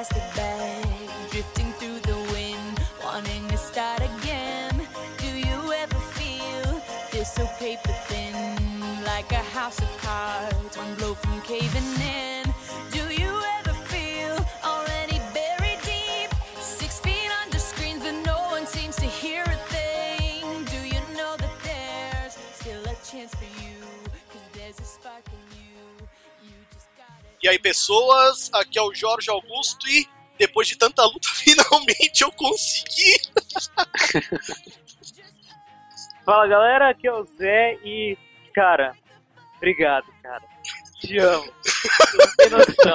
plastic bag, drifting through the wind, wanting to start again. Do you ever feel so paper thin, like a house of cards, one blow from caving in? Do you ever feel already buried deep, 6 feet under screens, but no one seems to hear a thing? Do you know that there's still a chance for you, 'cause there's a spark in you, you just gotta... E aí, pessoas, aqui é o Jorge Augusto e depois de tanta luta, finalmente eu consegui! Fala, galera, aqui é o Zé e, cara, obrigado, cara. Te amo. Você não tem noção.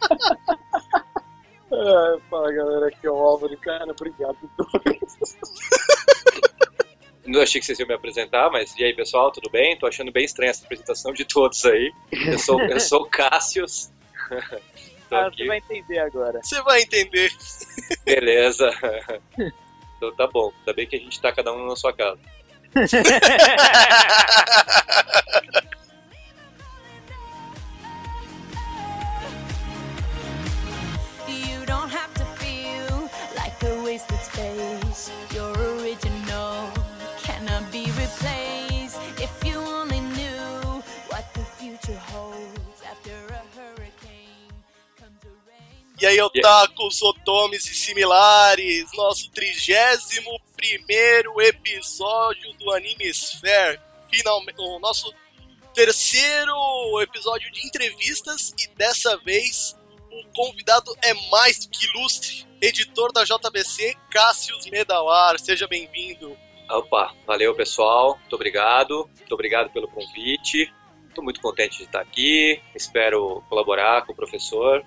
Fala, galera, aqui é o Álvaro, cara, obrigado por tudo. Não achei que vocês iam me apresentar, mas e aí, pessoal, tudo bem? Tô achando bem estranha essa apresentação de todos aí. Eu sou o Cássius. Você vai entender agora. Você vai entender. Beleza. Então tá bom, ainda bem que a gente tá cada um na sua casa. You don't have to feel like a wasted space. Your original cannot be replaced. If you only knew what the future holds after a hurricane comes a rain. E aí, otakus, otomes e similares, nosso 31º episódio do Anime Sphere. Finalmente, o nosso terceiro episódio de entrevistas e dessa vez o convidado é mais do que ilustre, editor da JBC, Cássius Medawar. Seja bem-vindo. Opa, valeu pessoal, muito obrigado pelo convite. Estou muito contente de estar aqui, espero colaborar com o professor.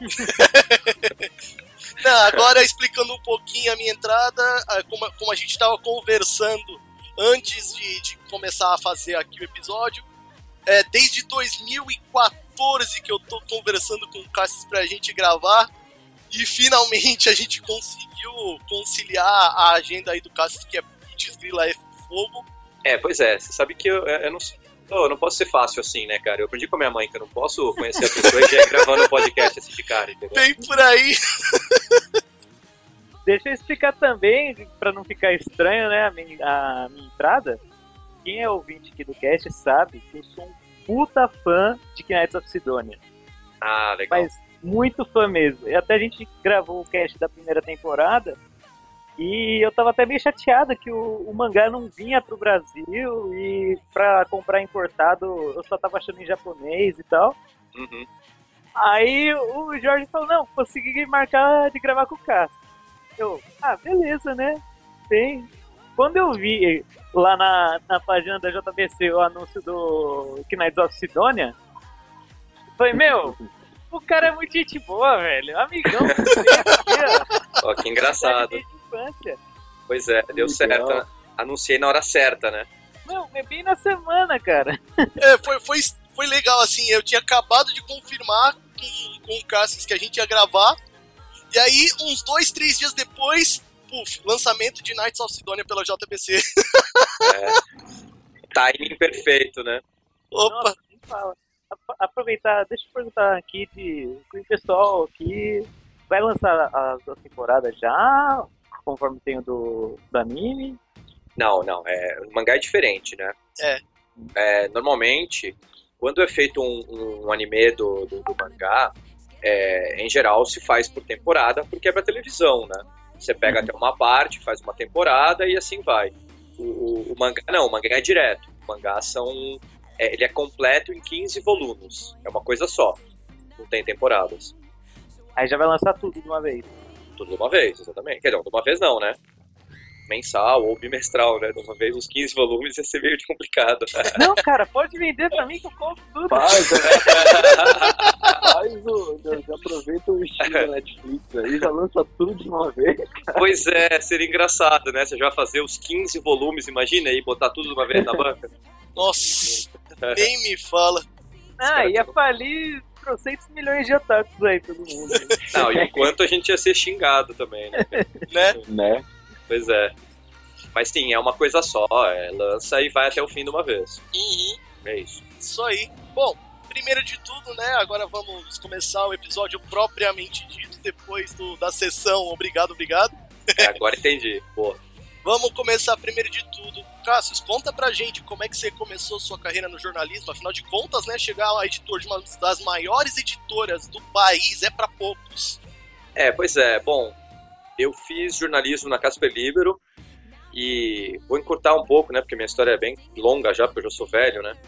Não, agora explicando um pouquinho a minha entrada, como a gente estava conversando antes de começar a fazer aqui o episódio, desde 2014 que eu tô conversando com o Cássio pra gente gravar e finalmente a gente conseguiu conciliar a agenda aí do Cássio, que é putz, grila, é fogo. Pois é, você sabe que eu não posso ser fácil assim, né, cara? Eu aprendi com a minha mãe que eu não posso conhecer a pessoa e já ir gravando um podcast assim de cara, entendeu? Bem por aí. Deixa eu explicar também, pra não ficar estranho, né, a minha entrada. Quem é ouvinte aqui do cast sabe que eu sou um puta fã de Knights of Sidonia. Ah, legal. Mas muito fã mesmo. E até a gente gravou o cast da primeira temporada e eu tava até meio chateado que o mangá não vinha pro Brasil e pra comprar importado eu só tava achando em japonês e tal. Uhum. Aí o Jorge falou, não, consegui marcar de gravar com o Cássio. Eu, beleza, né? Tem. Quando eu vi lá na página da JBC o anúncio do Knights of Sidonia, falei, o cara é muito gente boa, velho. Amigão. Ó, que engraçado. Pois é, deu certo. Né? Anunciei na hora certa, né? Não, é bem na semana, cara. Foi legal, assim, eu tinha acabado de confirmar com o Cássio que a gente ia gravar, e aí, uns 2-3 dias depois, lançamento de Knights of Sidonia pela JBC. Timing perfeito, né? Opa! Nossa, fala. Aproveitar, deixa eu perguntar aqui com o pessoal aqui, vai lançar as duas temporadas já, conforme tem o do anime? Não, o mangá é diferente, né? Normalmente, quando é feito um anime do mangá, em geral se faz por temporada, porque é pra televisão, né? Você pega até uma parte, faz uma temporada e assim vai. O mangá não, o mangá é direto. O mangá ele é completo em 15 volumes. É uma coisa só. Não tem temporadas. Aí já vai lançar tudo de uma vez. Tudo de uma vez, exatamente. Quer dizer, de uma vez não, né? Mensal ou bimestral, né? De uma vez os 15 volumes ia ser meio complicado. Não, cara, pode vender pra mim que eu compro tudo. Já aproveita o estilo da Netflix aí, já lança tudo de uma vez. Cara. Pois é, seria engraçado, né? Você já fazer os 15 volumes, imagina aí, botar tudo de uma vez na banca. Nossa, nem me fala. Ia falir 300 milhões de otakus aí, todo mundo. Não, e enquanto a gente ia ser xingado também, né? Né? Pois é. Mas sim, é uma coisa só, lança e vai até o fim de uma vez. Uhum. É isso. Isso aí. Bom, primeiro de tudo, né, agora vamos começar o episódio propriamente dito. depois da sessão. Obrigado. Agora entendi. Boa. Vamos começar primeiro de tudo. Cassius, conta pra gente como é que você começou sua carreira no jornalismo. Afinal de contas, né, chegar a editor de uma das maiores editoras do país é pra poucos. Pois é. Bom, eu fiz jornalismo na Casper Libero e vou encurtar um pouco, né, porque minha história é bem longa já, porque eu já sou velho, né.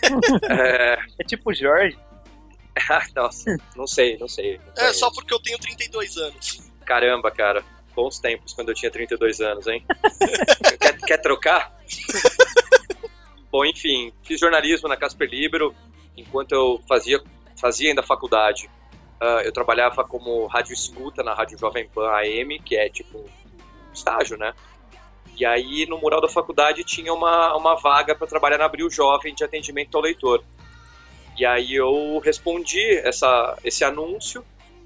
É tipo o Jorge. Nossa, não sei. Só porque eu tenho 32 anos. Caramba, cara. Bons tempos quando eu tinha 32 anos, hein? Quer trocar? Bom, enfim, fiz jornalismo na Casper Libero enquanto eu fazia ainda faculdade. Eu trabalhava como rádio escuta na Rádio Jovem Pan AM, que é tipo um estágio, né? E aí, no mural da faculdade, tinha uma vaga para trabalhar na Abril Jovem de atendimento ao leitor. E aí eu respondi esse anúncio.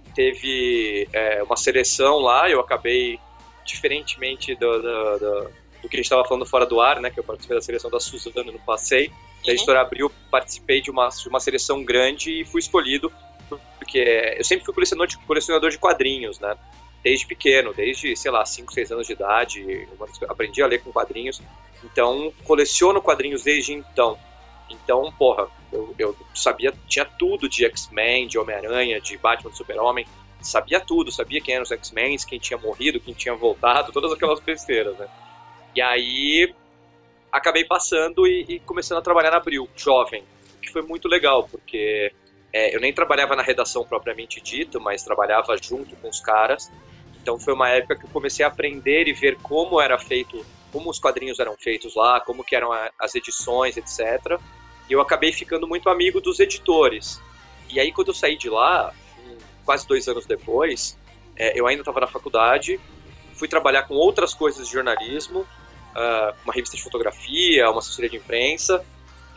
Teve uma seleção lá, eu acabei, diferentemente do que a gente estava falando fora do ar, né, que eu participei da seleção da Suzano no Passeio, da Editora Abril, participei de uma seleção grande e fui escolhido, porque eu sempre fui colecionador de quadrinhos, né, desde pequeno, desde, sei lá, 5, 6 anos de idade, aprendi a ler com quadrinhos, então coleciono quadrinhos desde então. Então, porra, eu sabia, tinha tudo de X-Men, de Homem-Aranha, de Batman, de Super-Homem, sabia tudo, sabia quem eram os X-Men, quem tinha morrido, quem tinha voltado, todas aquelas besteiras, né? E aí, acabei passando e começando a trabalhar na Abril, jovem, o que foi muito legal, porque eu nem trabalhava na redação propriamente dito, mas trabalhava junto com os caras, então foi uma época que eu comecei a aprender e ver como era feito, como os quadrinhos eram feitos lá, como que eram as edições, etc. E eu acabei ficando muito amigo dos editores. E aí, quando eu saí de lá, quase 2 anos depois, eu ainda estava na faculdade, fui trabalhar com outras coisas de jornalismo, uma revista de fotografia, uma assessoria de imprensa,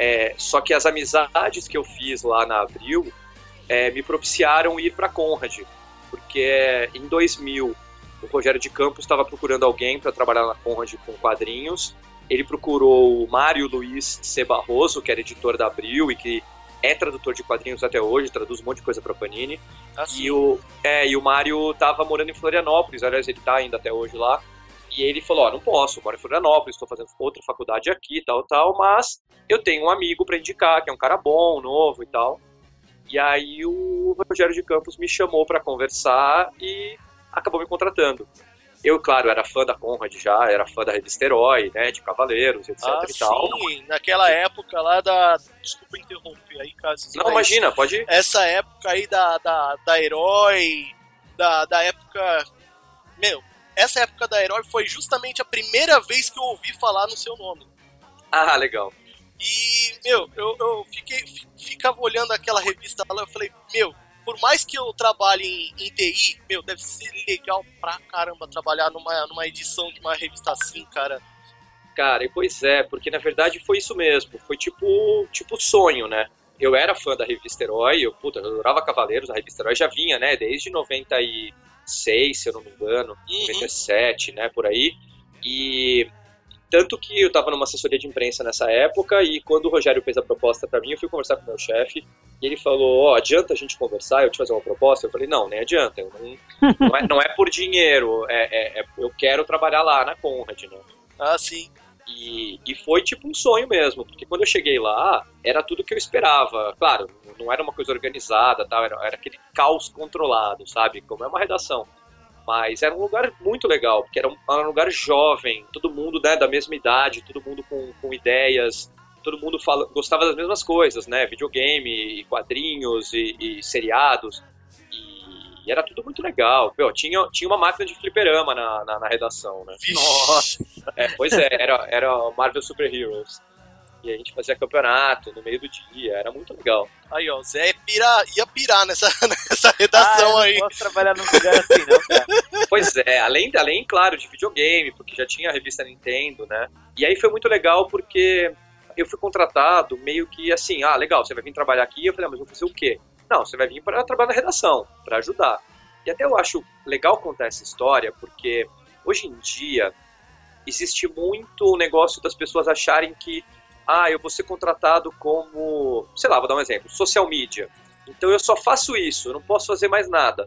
só que as amizades que eu fiz lá na Abril me propiciaram ir para a Conrad, porque em 2000 o Rogério de Campos estava procurando alguém para trabalhar na Conrad com quadrinhos. Ele procurou o Mário Luiz C. Barroso, que era editor da Abril e que é tradutor de quadrinhos até hoje, traduz um monte de coisa para Panini. E o Mário estava morando em Florianópolis, aliás, ele está ainda até hoje lá. E ele falou, não posso, eu moro em Florianópolis, estou fazendo outra faculdade aqui, tal, mas eu tenho um amigo para indicar, que é um cara bom, novo e tal. E aí o Rogério de Campos me chamou para conversar e acabou me contratando. Eu, claro, era fã da Conrad já, era fã da revista Herói, né, de Cavaleiros, etc e tal. Sim, naquela época lá Desculpa interromper aí, Cassius. Não, imagina, pode ir. Essa época aí da Herói, da época... Essa época da Herói foi justamente a primeira vez que eu ouvi falar no seu nome. Ah, legal. E, eu ficava olhando aquela revista lá, eu falei, por mais que eu trabalhe em TI, deve ser legal pra caramba trabalhar numa edição de uma revista assim, cara. Cara, e pois é, porque na verdade foi isso mesmo, foi tipo sonho, né? Eu era fã da revista Herói, eu adorava Cavaleiros, a revista Herói já vinha, né, desde 96, se eu não me engano, 97, né, por aí, e tanto que eu tava numa assessoria de imprensa nessa época, e quando o Rogério fez a proposta pra mim, eu fui conversar com o meu chefe, e ele falou, adianta a gente conversar, eu te fazer uma proposta? Eu falei, não, nem adianta, não é por dinheiro, eu quero trabalhar lá na Conrad, né? Ah, sim. E foi tipo um sonho mesmo, porque quando eu cheguei lá, era tudo que eu esperava. Claro, não era uma coisa organizada, tal, era aquele caos controlado, sabe? Como é uma redação. Mas era um lugar muito legal, porque era um lugar jovem, todo mundo, né, da mesma idade, todo mundo com ideias, todo mundo gostava das mesmas coisas, né? Videogame, quadrinhos e seriados. E era tudo muito legal. Tinha uma máquina de fliperama na redação, né? Nossa! Pois era Marvel Super Heroes. E a gente fazia campeonato no meio do dia, era muito legal. Aí, ó, o Zé ia pirar nessa redação aí. Eu não posso trabalhar num lugar assim, não, cara. Pois é, além, claro, de videogame, porque já tinha a revista Nintendo, né? E aí foi muito legal porque eu fui contratado meio que assim, legal, você vai vir trabalhar aqui. Eu falei, mas eu vou fazer o quê? Não, você vai vir para trabalhar na redação, para ajudar. E até eu acho legal contar essa história, porque hoje em dia existe muito o negócio das pessoas acharem que eu vou ser contratado como, sei lá, vou dar um exemplo, social media. Então eu só faço isso, eu não posso fazer mais nada.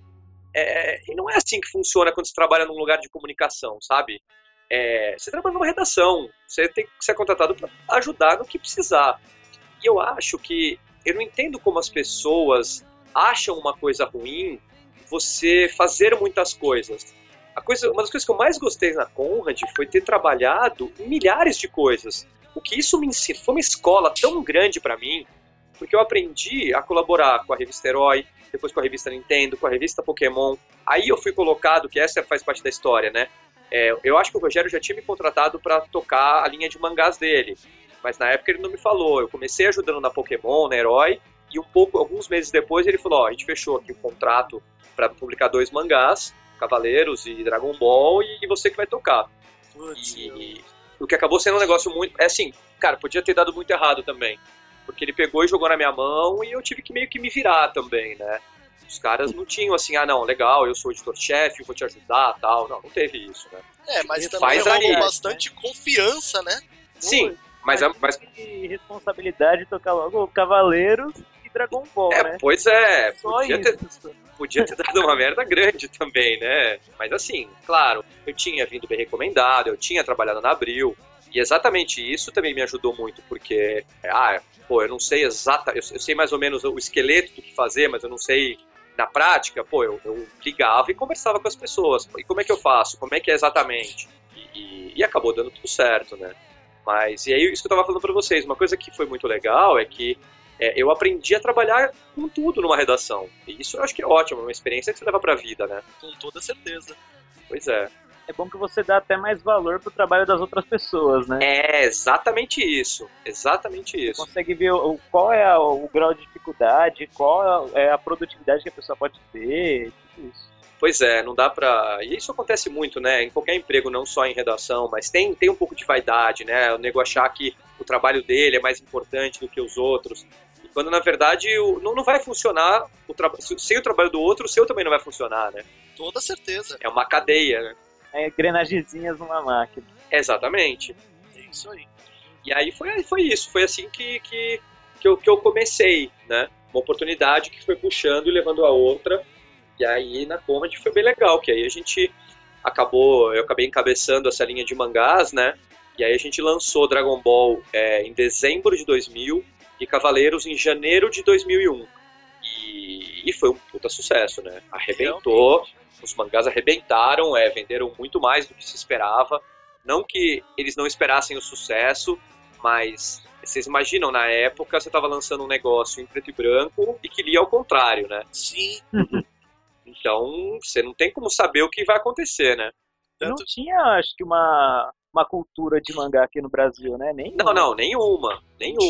E não é assim que funciona quando você trabalha num lugar de comunicação, sabe? Você trabalha numa redação, você tem que ser contratado para ajudar no que precisar. E eu acho que, eu não entendo como as pessoas acham uma coisa ruim você fazer muitas coisas. Uma das coisas que eu mais gostei na Conrad foi ter trabalhado em milhares de coisas. O que isso me ensinou foi uma escola tão grande para mim, porque eu aprendi a colaborar com a revista Herói, depois com a revista Nintendo, com a revista Pokémon. Aí eu fui colocado, que essa faz parte da história, né? Eu acho que o Rogério já tinha me contratado para tocar a linha de mangás dele, mas na época ele não me falou. Eu comecei ajudando na Pokémon, na Herói, e alguns meses depois ele falou, a gente fechou aqui um contrato para publicar 2 mangás, Cavaleiros e Dragon Ball, e você que vai tocar. E o que acabou sendo um negócio muito... assim, cara, podia ter dado muito errado também, porque ele pegou e jogou na minha mão e eu tive que meio que me virar também, né? Os caras não tinham assim, não, legal, eu sou editor-chefe, vou te ajudar, tal. Não teve isso, né? Mas também rolou bastante confiança, né? Sim, mas que responsabilidade tocar logo Cavaleiros e Dragon Ball, né? Pois é, Só podia ter dado uma merda grande também, né? Mas assim, claro, eu tinha vindo bem recomendado, eu tinha trabalhado na Abril, e exatamente isso também me ajudou muito, porque, eu não sei eu sei mais ou menos o esqueleto do que fazer, mas eu não sei na prática, eu ligava e conversava com as pessoas, e como é que eu faço, como é que é exatamente, e acabou dando tudo certo, né? Mas, e aí isso que eu tava falando pra vocês, uma coisa que foi muito legal é que eu aprendi a trabalhar com tudo numa redação. E isso eu acho que é ótimo, é uma experiência que você leva pra vida, né? Com toda certeza. Pois é. É bom que você dá até mais valor pro trabalho das outras pessoas, né? É exatamente isso. Exatamente isso. Você consegue ver qual é o grau de dificuldade, qual é a produtividade que a pessoa pode ter, tudo isso. Pois é, não dá pra... E isso acontece muito, né? Em qualquer emprego, não só em redação, mas tem um pouco de vaidade, né? O nego achar que o trabalho dele é mais importante do que os outros. E quando, na verdade, não vai funcionar, sem o trabalho do outro, o seu também não vai funcionar, né? Toda certeza. É uma cadeia, né? Engrenagenzinhas numa máquina. Exatamente. É isso aí. E aí foi isso, foi assim que eu comecei, né? Uma oportunidade que foi puxando e levando a outra. E aí na Conrad foi bem legal, que aí eu acabei encabeçando essa linha de mangás, né? E aí a gente lançou Dragon Ball em dezembro de 2000 e Cavaleiros em janeiro de 2001. E foi um puta sucesso, né? Arrebentou, realmente. Os mangás arrebentaram, venderam muito mais do que se esperava. Não que eles não esperassem o sucesso, mas vocês imaginam, na época você estava lançando um negócio em preto e branco e que lia ao contrário, né? Sim. Então, você não tem como saber o que vai acontecer, né? Não tinha, acho que, uma cultura de mangá aqui no Brasil, né? Não, nenhuma.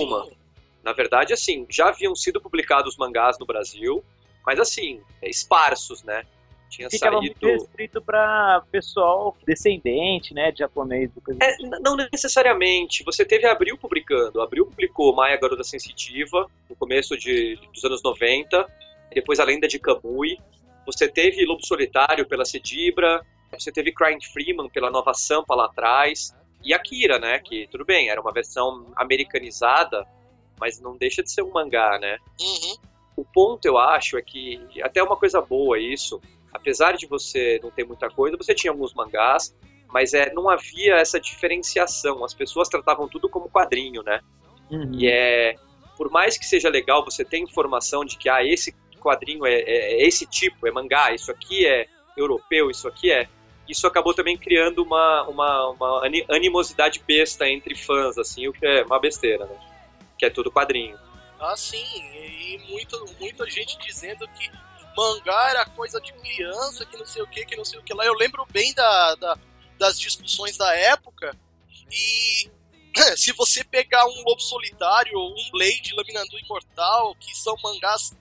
Na verdade, assim, já haviam sido publicados mangás no Brasil, mas assim, esparsos, né? Ficava muito restrito para pessoal descendente, né, de japonês. Não necessariamente. Você teve a Abril publicando. A Abril publicou Maia Garota Sensitiva, no começo dos anos 90, depois A Lenda de Kamui. Você teve Lobo Solitário pela Cedibra, você teve Crying Freeman pela Nova Sampa lá atrás, e Akira, né, que tudo bem, era uma versão americanizada, mas não deixa de ser um mangá, né? Uhum. O ponto, eu acho, é que até uma coisa boa isso, apesar de você não ter muita coisa, você tinha alguns mangás, mas não havia essa diferenciação, as pessoas tratavam tudo como quadrinho, né? Uhum. E por mais que seja legal você ter informação de que esse quadrinho é esse tipo, é mangá, isso aqui é europeu, isso acabou também criando uma animosidade besta entre fãs, assim, o que é uma besteira, né? Que é tudo quadrinho. Ah, sim, e muita gente dizendo que mangá era coisa de criança, que não sei o que lá. Eu lembro bem das discussões da época, e se você pegar um Lobo Solitário ou um Blade, Laminando Imortal, que são mangás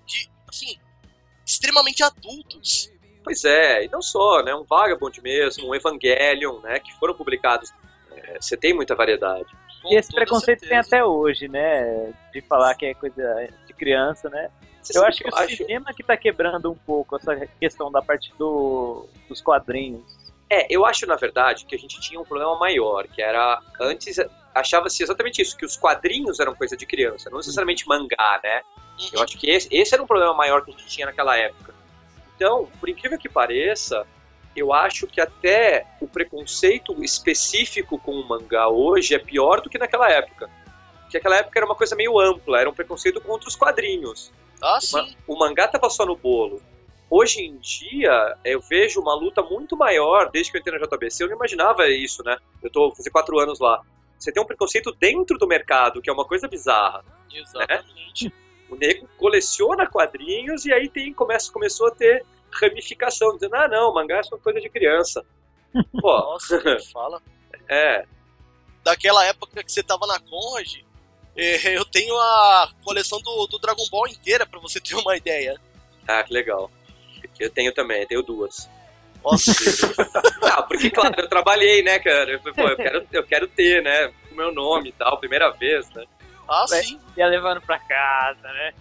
extremamente adultos. Pois é, e não só, né? Um Vagabond mesmo, um Evangelion, né? Que foram publicados. Você tem muita variedade. E esse preconceito tem até hoje, né? De falar que é coisa de criança, né? Eu acho que o cinema que tá quebrando um pouco essa questão da parte dos quadrinhos. Eu acho, na verdade, que a gente tinha um problema maior, que era, antes, achava-se exatamente isso, que os quadrinhos eram coisa de criança, não necessariamente mangá, né? Eu acho que esse era um problema maior que a gente tinha naquela época. Então, por incrível que pareça, eu acho que até o preconceito específico com o mangá hoje é pior do que naquela época. Porque naquela época era uma coisa meio ampla, era um preconceito contra os quadrinhos. Sim. O mangá tava só no bolo. Hoje em dia, eu vejo uma luta muito maior, desde que eu entrei na JBC, eu não imaginava isso, né? Eu tô fazendo 4 anos lá. Você tem um preconceito dentro do mercado, que é uma coisa bizarra. Exatamente. Né? O nego coleciona quadrinhos e aí começou a ter ramificação, dizendo, não, mangá é só coisa de criança. Pô. Nossa, nem fala. É. Daquela época que você tava na Conrad, eu tenho a coleção do Dragon Ball inteira, pra você ter uma ideia. Ah, que legal. Eu tenho também, tenho 2. Nossa. Porque, claro, eu trabalhei, né, cara? Eu quero ter, né, o meu nome e tal, primeira vez, né? Sim. Ia levando pra casa, né?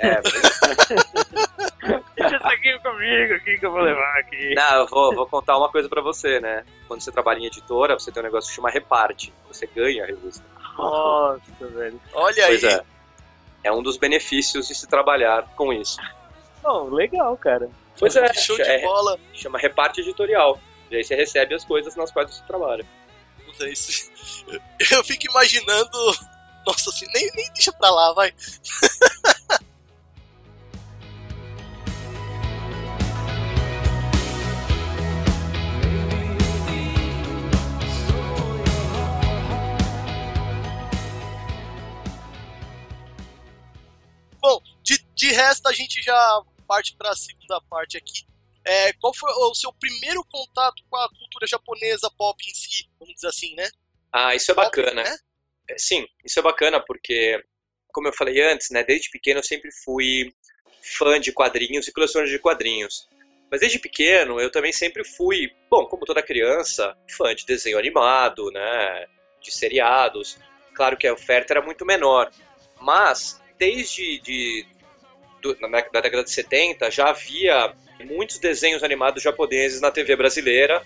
Deixa isso aqui comigo, aqui que eu vou levar aqui. Não, eu vou contar uma coisa pra você, né? Quando você trabalha em editora, você tem um negócio que chama reparte. Você ganha a revista. Nossa, velho. Olha Pois aí. É um dos benefícios de se trabalhar com isso. Oh, legal, cara. Pois é, Show de bola. Chama reparte editorial. E aí você recebe as coisas nas quais você trabalha. Não sei se... Eu fico imaginando... Nossa, assim, nem deixa pra lá, vai. Bom, de resto a gente já parte para a segunda parte aqui. Qual foi o seu primeiro contato com a cultura japonesa pop em si, vamos dizer assim, né? Isso é bacana. Pop, né? Sim, isso é bacana porque, como eu falei antes, né, desde pequeno eu sempre fui fã de quadrinhos e colecionador de quadrinhos. Mas desde pequeno eu também sempre fui, bom, como toda criança, fã de desenho animado, né, de seriados. Claro que a oferta era muito menor, mas desde na década de 70 já havia muitos desenhos animados japoneses na TV brasileira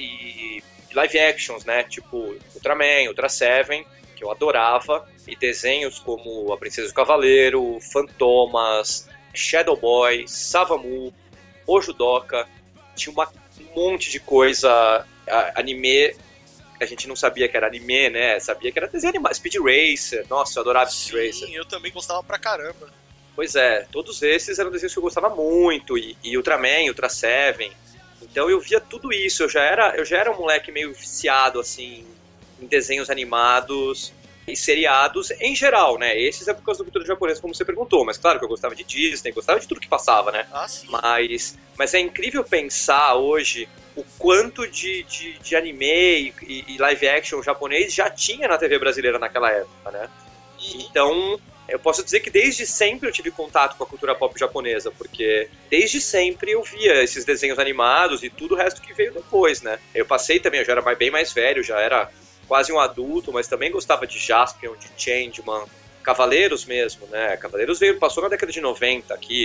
e live actions, né, tipo Ultraman, Ultra Seven, que eu adorava, e desenhos como A Princesa e o Cavaleiro, Fantomas, Shadow Boy, Savamu, Ojudoka, tinha um monte de coisa, anime, a gente não sabia que era anime, né, sabia que era desenho animado, Speed Racer, nossa, eu adorava Speed Racer. Sim, eu também gostava pra caramba. Pois é, todos esses eram desenhos que eu gostava muito, e Ultraman, Ultra Seven, então eu via tudo isso, eu já era um moleque meio viciado, assim, em desenhos animados e seriados em geral, né? Esses é por causa da cultura japonesa, como você perguntou, mas claro que eu gostava de Disney, gostava de tudo que passava, né? Sim. Mas é incrível pensar hoje o quanto de anime e live action japonês já tinha na TV brasileira naquela época, né? Então, eu posso dizer que desde sempre eu tive contato com a cultura pop japonesa, porque desde sempre eu via esses desenhos animados e tudo o resto que veio depois, né? Eu passei também, eu já era bem mais velho, já era quase um adulto, mas também gostava de Jaspion, de Changeman, Cavaleiros mesmo, né? Cavaleiros passou na década de 90 aqui.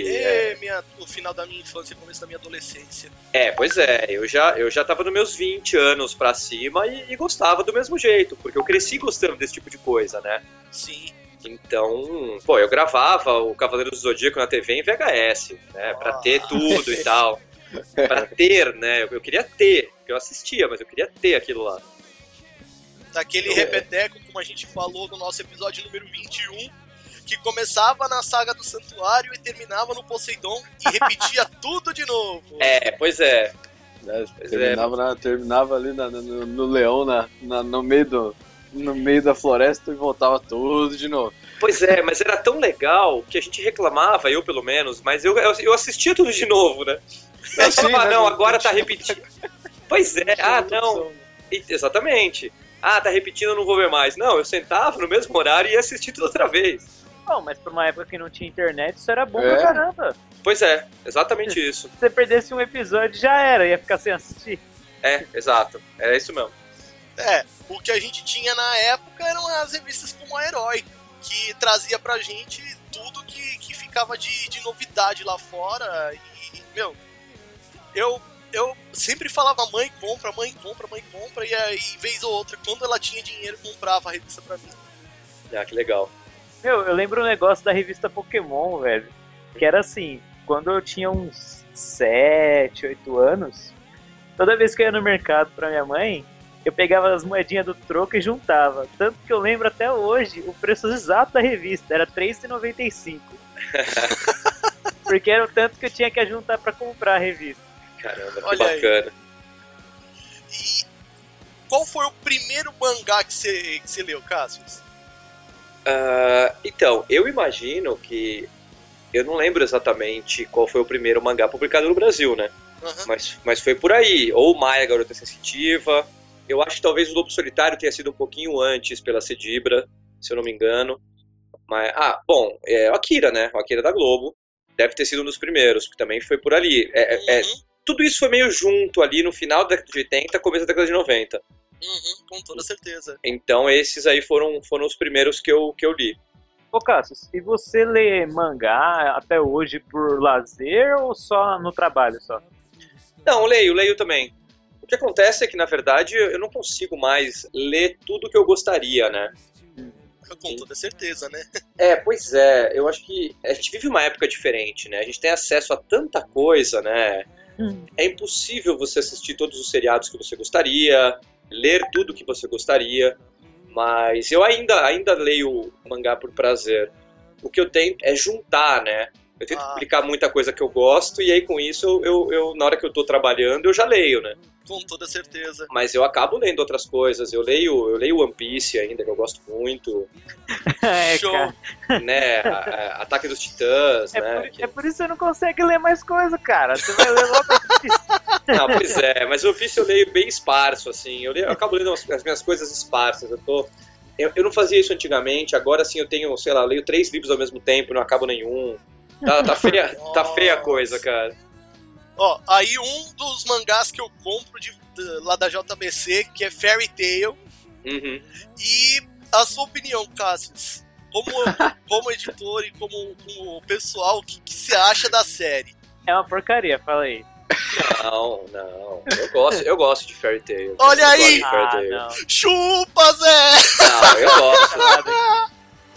O final da minha infância e começo da minha adolescência. Pois é, eu já tava nos meus 20 anos pra cima e gostava do mesmo jeito, porque eu cresci gostando desse tipo de coisa, né? Sim. Então, eu gravava o Cavaleiro do Zodíaco na TV em VHS, né? Pra ter tudo e tal. Pra ter, né? Eu queria ter, porque eu assistia, mas eu queria ter aquilo lá. Daquele repeteco, como a gente falou no nosso episódio número 21, que começava na saga do Santuário e terminava no Poseidon e repetia tudo de novo. Pois é. Terminava ali no leão, no meio da floresta e voltava tudo de novo. Pois é, mas era tão legal que a gente reclamava, eu pelo menos, mas eu assistia tudo de novo, né? Eu falava, não, agora tá repetindo. Pois é, não. Exatamente. Tá repetindo, eu não vou ver mais. Não, eu sentava no mesmo horário e ia assistir tudo outra vez. Não, mas pra uma época que não tinha internet, isso era bom pra caramba. Pois é, exatamente isso. Se você perdesse um episódio, já era, ia ficar sem assistir. Exato, era isso mesmo. O que a gente tinha na época eram as revistas como a Herói, que trazia pra gente tudo que ficava de novidade lá fora. E, eu sempre falava, mãe compra, e aí, vez ou outra, quando ela tinha dinheiro, comprava a revista pra mim. Que legal. Eu lembro um negócio da revista Pokémon, velho, que era assim, quando eu tinha uns 7, 8 anos, toda vez que eu ia no mercado pra minha mãe, eu pegava as moedinhas do troco e juntava. Tanto que eu lembro até hoje o preço exato da revista, era R$3,95. Porque era o tanto que eu tinha que juntar pra comprar a revista. Caramba, que Olha bacana. E qual foi o primeiro mangá que você leu, Cassius? Então, eu imagino que... Eu não lembro exatamente qual foi o primeiro mangá publicado no Brasil, né? Uhum. Mas foi por aí. Ou Maia, Garota Sensitiva. Eu acho que talvez o Lobo Solitário tenha sido um pouquinho antes pela Cedibra, se eu não me engano. Mas, bom, o Akira, né? O Akira da Globo. Deve ter sido um dos primeiros, que também foi por ali. Tudo isso foi meio junto ali no final da década de 80, começo da década de 90. Com toda certeza. Então esses aí foram os primeiros que eu li. Ô Cassius, e você lê mangá até hoje por lazer ou só no trabalho só? Não, leio também. O que acontece é que, na verdade, eu não consigo mais ler tudo que eu gostaria, né? Com toda certeza, né? Pois é. Eu acho que a gente vive uma época diferente, né? A gente tem acesso a tanta coisa, né? É impossível você assistir todos os seriados que você gostaria, ler tudo que você gostaria, mas eu ainda leio mangá por prazer. O que eu tento é juntar, né? Eu tento publicar muita coisa que eu gosto e aí com isso eu na hora que eu tô trabalhando eu já leio, né? Com toda certeza. Mas eu acabo lendo outras coisas. Eu leio One Piece ainda, que eu gosto muito. Show! Cara. Né? Ataque dos Titãs, né? É por isso que você não consegue ler mais coisa, cara. Você vai ler logo. Não, pois é. Mas One Piece eu leio bem esparso, assim. Eu acabo lendo as minhas coisas esparsas. Eu não fazia isso antigamente. Agora, sim, eu tenho, sei lá, eu leio 3 livros ao mesmo tempo, não acabo nenhum. Tá feia a coisa, cara. Ó, aí um dos mangás que eu compro lá da JBC, que é Fairy Tail. Uhum. E a sua opinião, Cassius, como editor e como pessoal, o que você acha da série? É uma porcaria, fala aí. Não. Eu gosto de Fairy Tail. Olha aí! Não. Chupa, Zé! Não, eu gosto.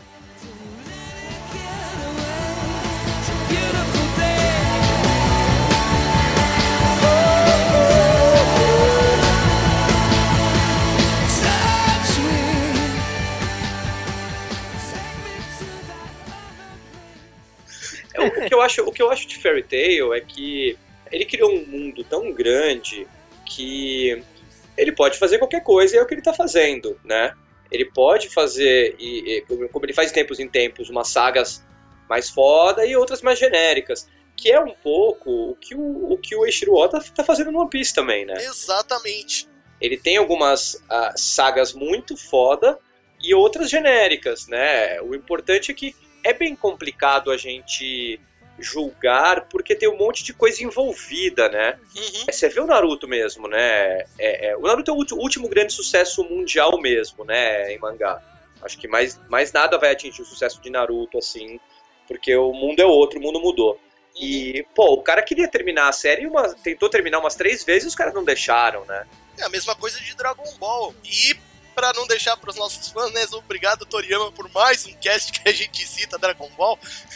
O que eu acho de Fairy Tail é que ele criou um mundo tão grande que ele pode fazer qualquer coisa e é o que ele tá fazendo, né? Ele pode fazer, como ele faz de tempos em tempos, umas sagas mais foda e outras mais genéricas, que é um pouco o que o Eiichiro Oda tá fazendo no One Piece também, né? Exatamente. Ele tem algumas sagas muito foda e outras genéricas, né? O importante é que é bem complicado a gente julgar, porque tem um monte de coisa envolvida, né? Você vê o Naruto mesmo, né? O Naruto é o último grande sucesso mundial mesmo, né? Em mangá. Acho que mais nada vai atingir o sucesso de Naruto, assim, porque o mundo é outro, o mundo mudou. E, o cara queria terminar a série, tentou terminar umas 3 vezes e os caras não deixaram, né? É a mesma coisa de Dragon Ball. E, pra não deixar pros nossos fãs, né, obrigado, Toriyama, por mais um cast que a gente cita Dragon Ball.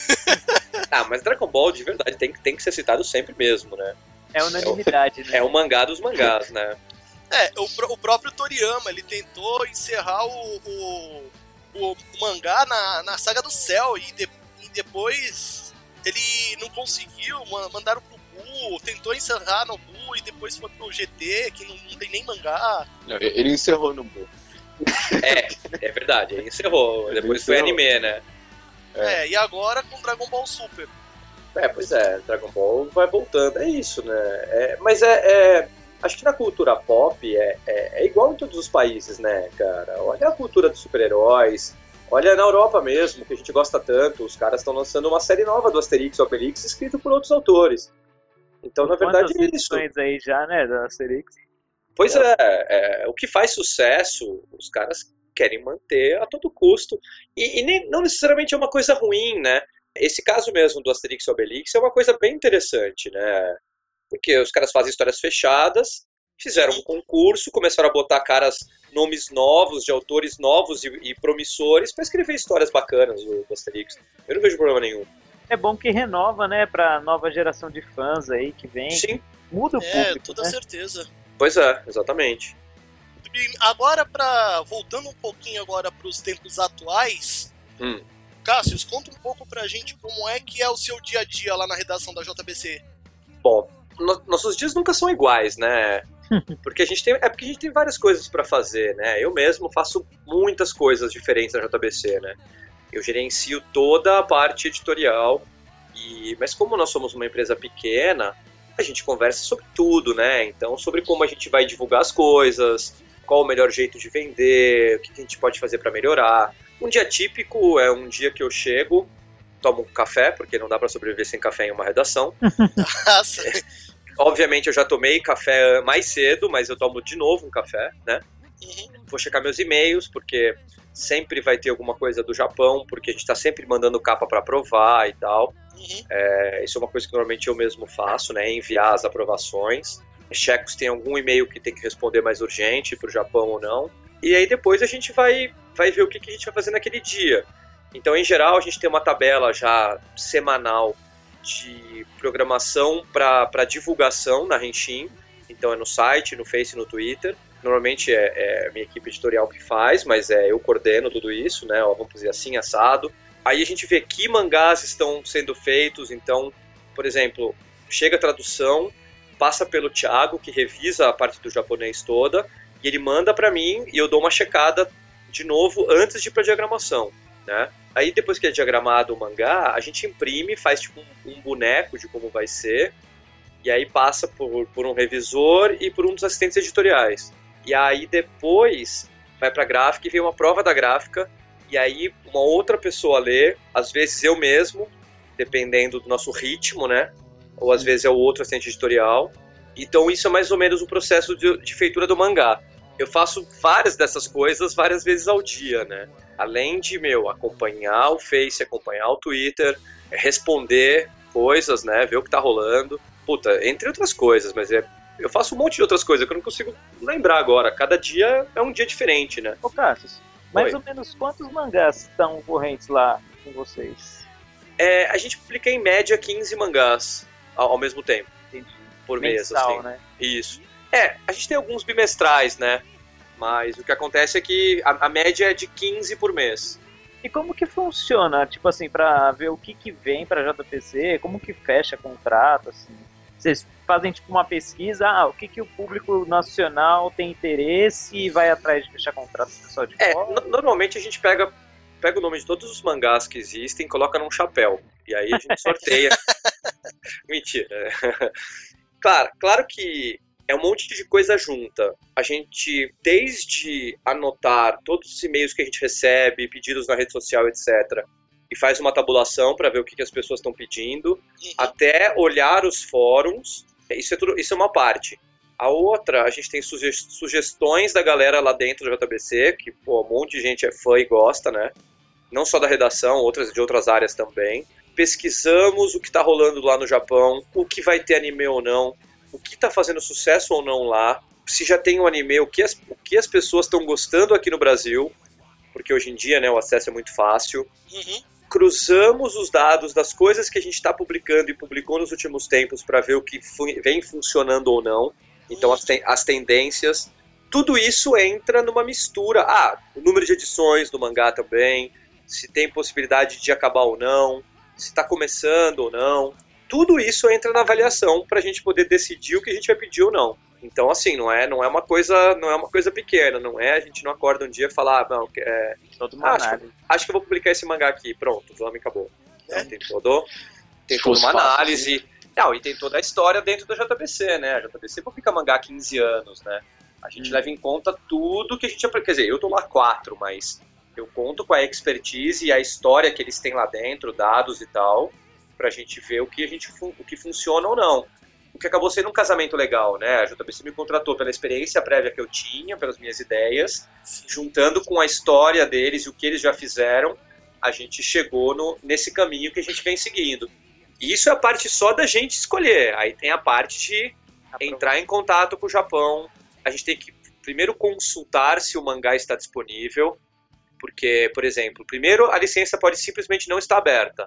Mas Dragon Ball, de verdade, tem que ser citado sempre mesmo, né? É unanimidade, né? É o mangá dos mangás, né? O próprio Toriyama, ele tentou encerrar o mangá na Saga do Céu e depois ele não conseguiu, mandaram pro Buu, tentou encerrar no Buu e depois foi pro GT, que não tem nem mangá. Não, ele encerrou no Buu. É verdade, ele encerrou, depois foi anime, né? E agora com Dragon Ball Super. Pois é, Dragon Ball vai voltando, é isso, né? Mas acho que na cultura pop é igual em todos os países, né, cara? Olha a cultura dos super-heróis, olha na Europa mesmo, que a gente gosta tanto, os caras estão lançando uma série nova do Asterix e Obelix, escrito por outros autores. Então, na verdade, é isso. Quantas aí já, né, da Asterix? Pois o que faz sucesso, os caras querem manter a todo custo. E não necessariamente é uma coisa ruim, né? Esse caso mesmo do Asterix e Obelix é uma coisa bem interessante, né? Porque os caras fazem histórias fechadas, fizeram um concurso, começaram a botar nomes novos, de autores novos e promissores para escrever histórias bacanas do Asterix. Eu não vejo problema nenhum. é bom que renova, né, pra nova geração de fãs aí que vem. Sim. Muda o público, toda né? certeza. Pois é, exatamente. E agora, voltando um pouquinho agora para os tempos atuais, Cássio, conta um pouco pra gente como é que é o seu dia a dia lá na redação da JBC. Bom, nossos dias nunca são iguais, né? Porque porque a gente tem várias coisas para fazer, né? Eu mesmo faço muitas coisas diferentes na JBC, né? Eu gerencio toda a parte editorial, mas como nós somos uma empresa pequena, a gente conversa sobre tudo, né? Então, sobre como a gente vai divulgar as coisas, qual o melhor jeito de vender, o que a gente pode fazer para melhorar. Um dia típico é um dia que eu chego, tomo um café, porque não dá para sobreviver sem café em uma redação. Obviamente eu já tomei café mais cedo, mas eu tomo de novo um café, né? Vou checar meus e-mails, porque sempre vai ter alguma coisa do Japão, porque a gente está sempre mandando capa para aprovar e tal. Isso é uma coisa que normalmente eu mesmo faço, né? Enviar as aprovações. Checo se tem algum e-mail que tem que responder mais urgente para o Japão ou não. E aí depois a gente vai ver o que a gente vai fazer naquele dia. Então, em geral, a gente tem uma tabela já semanal de programação para divulgação na Henshin. Então é no site, no Face, no Twitter. Normalmente é a minha equipe editorial que faz, mas eu coordeno tudo isso, né? Vamos dizer assim, assado. Aí a gente vê que mangás estão sendo feitos. Então, por exemplo, chega a tradução, passa pelo Thiago, que revisa a parte do japonês toda, e ele manda para mim e eu dou uma checada de novo antes de ir para diagramação, né? Aí depois que é diagramado o mangá, a gente imprime, faz tipo um boneco de como vai ser, e aí passa por um revisor e por um dos assistentes editoriais. E aí depois vai para a gráfica e vem uma prova da gráfica, e aí uma outra pessoa lê, às vezes eu mesmo, dependendo do nosso ritmo, né? Ou às vezes é o outro assistente editorial. Então isso é mais ou menos o processo de feitura do mangá. Eu faço várias dessas coisas várias vezes ao dia, né? Além de, acompanhar o Face, acompanhar o Twitter, responder coisas, né? Ver o que tá rolando. Puta, entre outras coisas, mas eu faço um monte de outras coisas que eu não consigo lembrar agora. Cada dia é um dia diferente, né? Ô, Cassius, mais ou menos quantos mangás estão correntes lá com vocês? A gente publica em média 15 mangás ao mesmo tempo. Entendi. Por mês, mensal, assim. Né? Isso. A gente tem alguns bimestrais, né? Mas o que acontece é que a média é de 15 por mês. E como que funciona, tipo assim, pra ver o que vem pra JPC, como que fecha contrato, assim? Vocês fazem tipo uma pesquisa, o que o público nacional tem interesse e vai atrás de fechar contrato com o pessoal de fora? Normalmente a gente pega o nome de todos os mangás que existem e coloca num chapéu. E aí a gente sorteia. Mentira. Claro que é um monte de coisa junta. A gente, desde anotar todos os e-mails que a gente recebe, pedidos na rede social, etc., e faz uma tabulação para ver o que as pessoas estão pedindo, até olhar os fóruns, isso é uma parte. A outra, a gente tem sugestões da galera lá dentro do JBC, que um monte de gente é fã e gosta, né? Não só da redação, de outras áreas também. Pesquisamos o que está rolando lá no Japão, o que vai ter anime ou não, o que está fazendo sucesso ou não lá, se já tem um anime, o que as pessoas estão gostando aqui no Brasil, porque hoje em dia, né, o acesso é muito fácil. Cruzamos os dados das coisas que a gente está publicando e publicou nos últimos tempos para ver o que vem funcionando ou não. Então, as tendências. Tudo isso entra numa mistura. O número de edições do mangá também, se tem possibilidade de acabar ou não, se está começando ou não. Tudo isso entra na avaliação para a gente poder decidir o que a gente vai pedir ou não. Então, assim, não é uma coisa pequena, a gente não acorda um dia e fala, acho que eu vou publicar esse mangá aqui, pronto, vamos, acabou. Não, tem toda uma análise, e tem toda a história dentro da JBC, né? A JBC publica mangá há 15 anos, né? A gente leva em conta tudo que a gente aprende, quer dizer, eu tô lá 4, mas eu conto com a expertise e a história que eles têm lá dentro, dados e tal, pra gente ver o que funciona ou não. O que acabou sendo um casamento legal, né? A JBC me contratou pela experiência prévia que eu tinha, pelas minhas ideias, juntando com a história deles e o que eles já fizeram, a gente chegou nesse caminho que a gente vem seguindo. E isso é a parte só da gente escolher. Aí tem a parte de entrar em contato com o Japão. A gente tem que primeiro consultar se o mangá está disponível, porque, por exemplo, primeiro a licença pode simplesmente não estar aberta.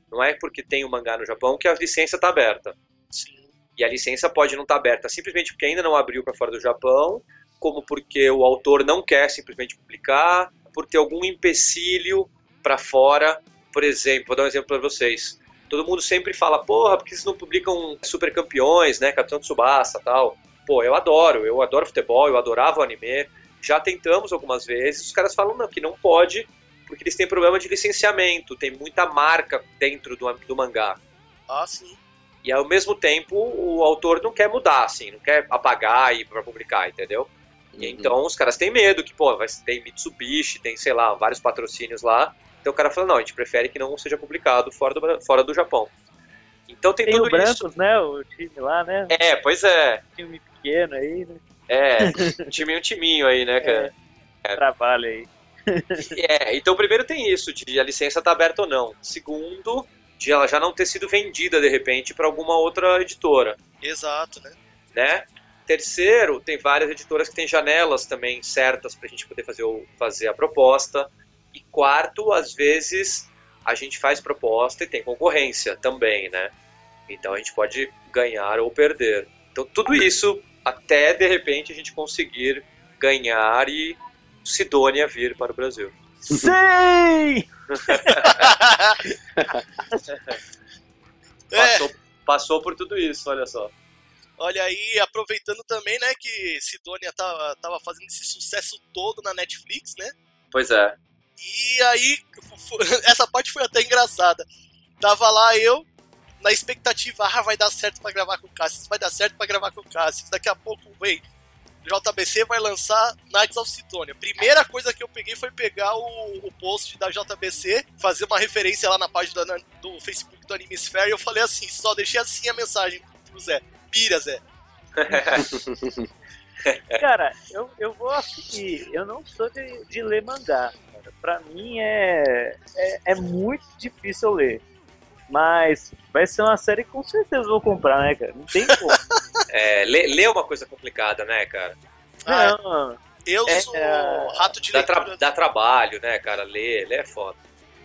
Não é porque tem o mangá no Japão que a licença tá aberta. Sim. E a licença pode não estar aberta simplesmente porque ainda não abriu para fora do Japão, como porque o autor não quer simplesmente publicar, por ter algum empecilho para fora. Por exemplo, vou dar um exemplo para vocês. Todo mundo sempre fala, porra, por que vocês não publicam Super Campeões, né, Capitão Tsubasa e tal? Pô, eu adoro futebol, eu adorava o anime, já tentamos algumas vezes, os caras falam não, que não pode, porque eles têm problema de licenciamento, tem muita marca dentro do mangá. Ah, sim. E ao mesmo tempo, o autor não quer mudar, assim, não quer apagar e para publicar, entendeu? E então os caras têm medo que, pô, tem Mitsubishi, tem, sei lá, vários patrocínios lá. Então o cara fala, não, a gente prefere que não seja publicado fora do Japão. Então tem tudo o Brancos, isso. né? O time lá, né? Pois é. Time pequeno aí, né? Um timinho aí, né, cara? Trabalho aí. Então primeiro tem isso, de a licença tá aberta ou não. Segundo, de ela já não ter sido vendida, de repente, para alguma outra editora. Exato, né? Terceiro, tem várias editoras que têm janelas também certas pra gente poder fazer a proposta. E quarto, às vezes a gente faz proposta e tem concorrência também, né? Então a gente pode ganhar ou perder. Então tudo isso até de repente a gente conseguir ganhar e Sidônia vir para o Brasil. Sim! Passou por tudo isso, olha só. Olha aí, aproveitando também, né, que Sidônia tava fazendo esse sucesso todo na Netflix, né? Pois é. E aí, essa parte foi até engraçada. Tava lá eu, na expectativa, vai dar certo pra gravar com o Cassius, vai dar certo pra gravar com o Cassius. Daqui a pouco, JBC vai lançar Knights of Sidonia. Primeira coisa que eu peguei foi pegar o post da JBC, fazer uma referência lá na página do Facebook do Animesphere, e eu falei assim, só deixei assim a mensagem pro Zé. Pira, Zé. Cara, eu vou assumir, eu não sou de ler mangá. Cara. Pra mim é muito difícil ler. Mas vai ser uma série que com certeza eu vou comprar, né, cara? Não tem como. Ler é uma coisa complicada, né, cara? Não. Eu sou rato de leitura. Dá trabalho, né, cara? Ler é foda.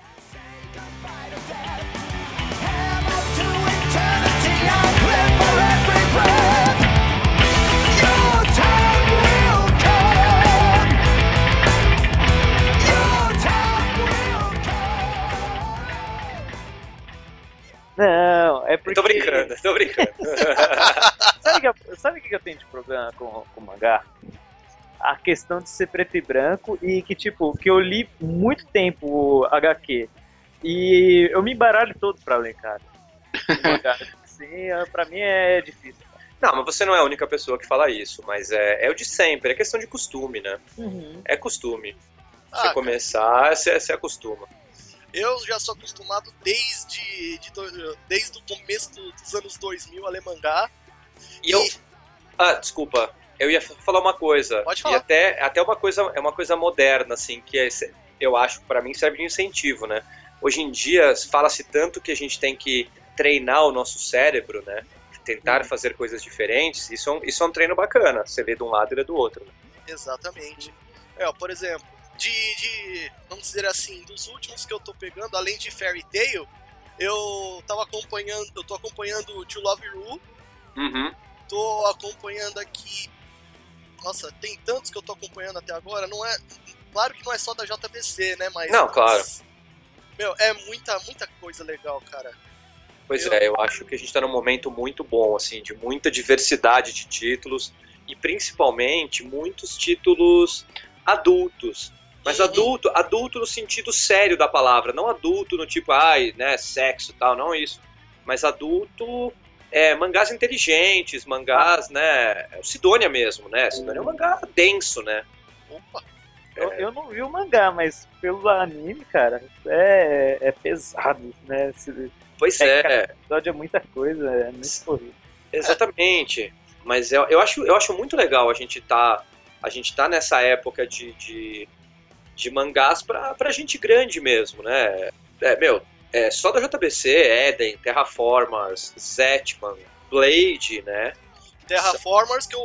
Não, é porque... Tô brincando. Sabe o que eu tenho de problema com o mangá? A questão de ser preto e branco e que, tipo, que eu li muito tempo o HQ e eu me embaralho todo pra ler, cara. O mangá, assim, pra mim é difícil. Não, mas você não é a única pessoa que fala isso, mas é o de sempre, é questão de costume, né? Uhum. É costume. Você começar, você acostuma. Eu já sou acostumado desde o começo dos anos 2000 a ler mangá. Desculpa, eu ia falar uma coisa. Pode falar. E até uma coisa moderna, assim, que eu acho que pra mim serve de incentivo, né? Hoje em dia fala-se tanto que a gente tem que treinar o nosso cérebro, né? Tentar fazer coisas diferentes. Isso é um treino bacana. Você lê de um lado e lê do outro. Né? Exatamente. Por exemplo, vamos dizer assim, dos últimos que eu tô pegando, além de Fairy Tail, eu tô acompanhando To Love Ru. Uhum. Tô acompanhando aqui. Nossa, tem tantos que eu tô acompanhando até agora. Não é. Claro que não é só da JBC, né? Mas. Não, claro. É muita coisa legal, cara. Pois eu acho que a gente tá num momento muito bom, assim, de muita diversidade de títulos e principalmente muitos títulos adultos. Mas adulto no sentido sério da palavra, não adulto no tipo, né, sexo e tal, não isso. Mas adulto, mangás inteligentes, mangás, né, o Sidônia mesmo, né, Sidônia é um mangá denso, né. Opa! Eu não vi o mangá, mas pelo anime, cara, é pesado, né. Pois é. Cada episódio é muita coisa, é muito corrido. Exatamente. Mas eu acho muito legal a gente tá nessa época de mangás pra gente grande mesmo, né? Só da JBC, Eden, Terraformers, Zetman, Blade, né? Terraformers que eu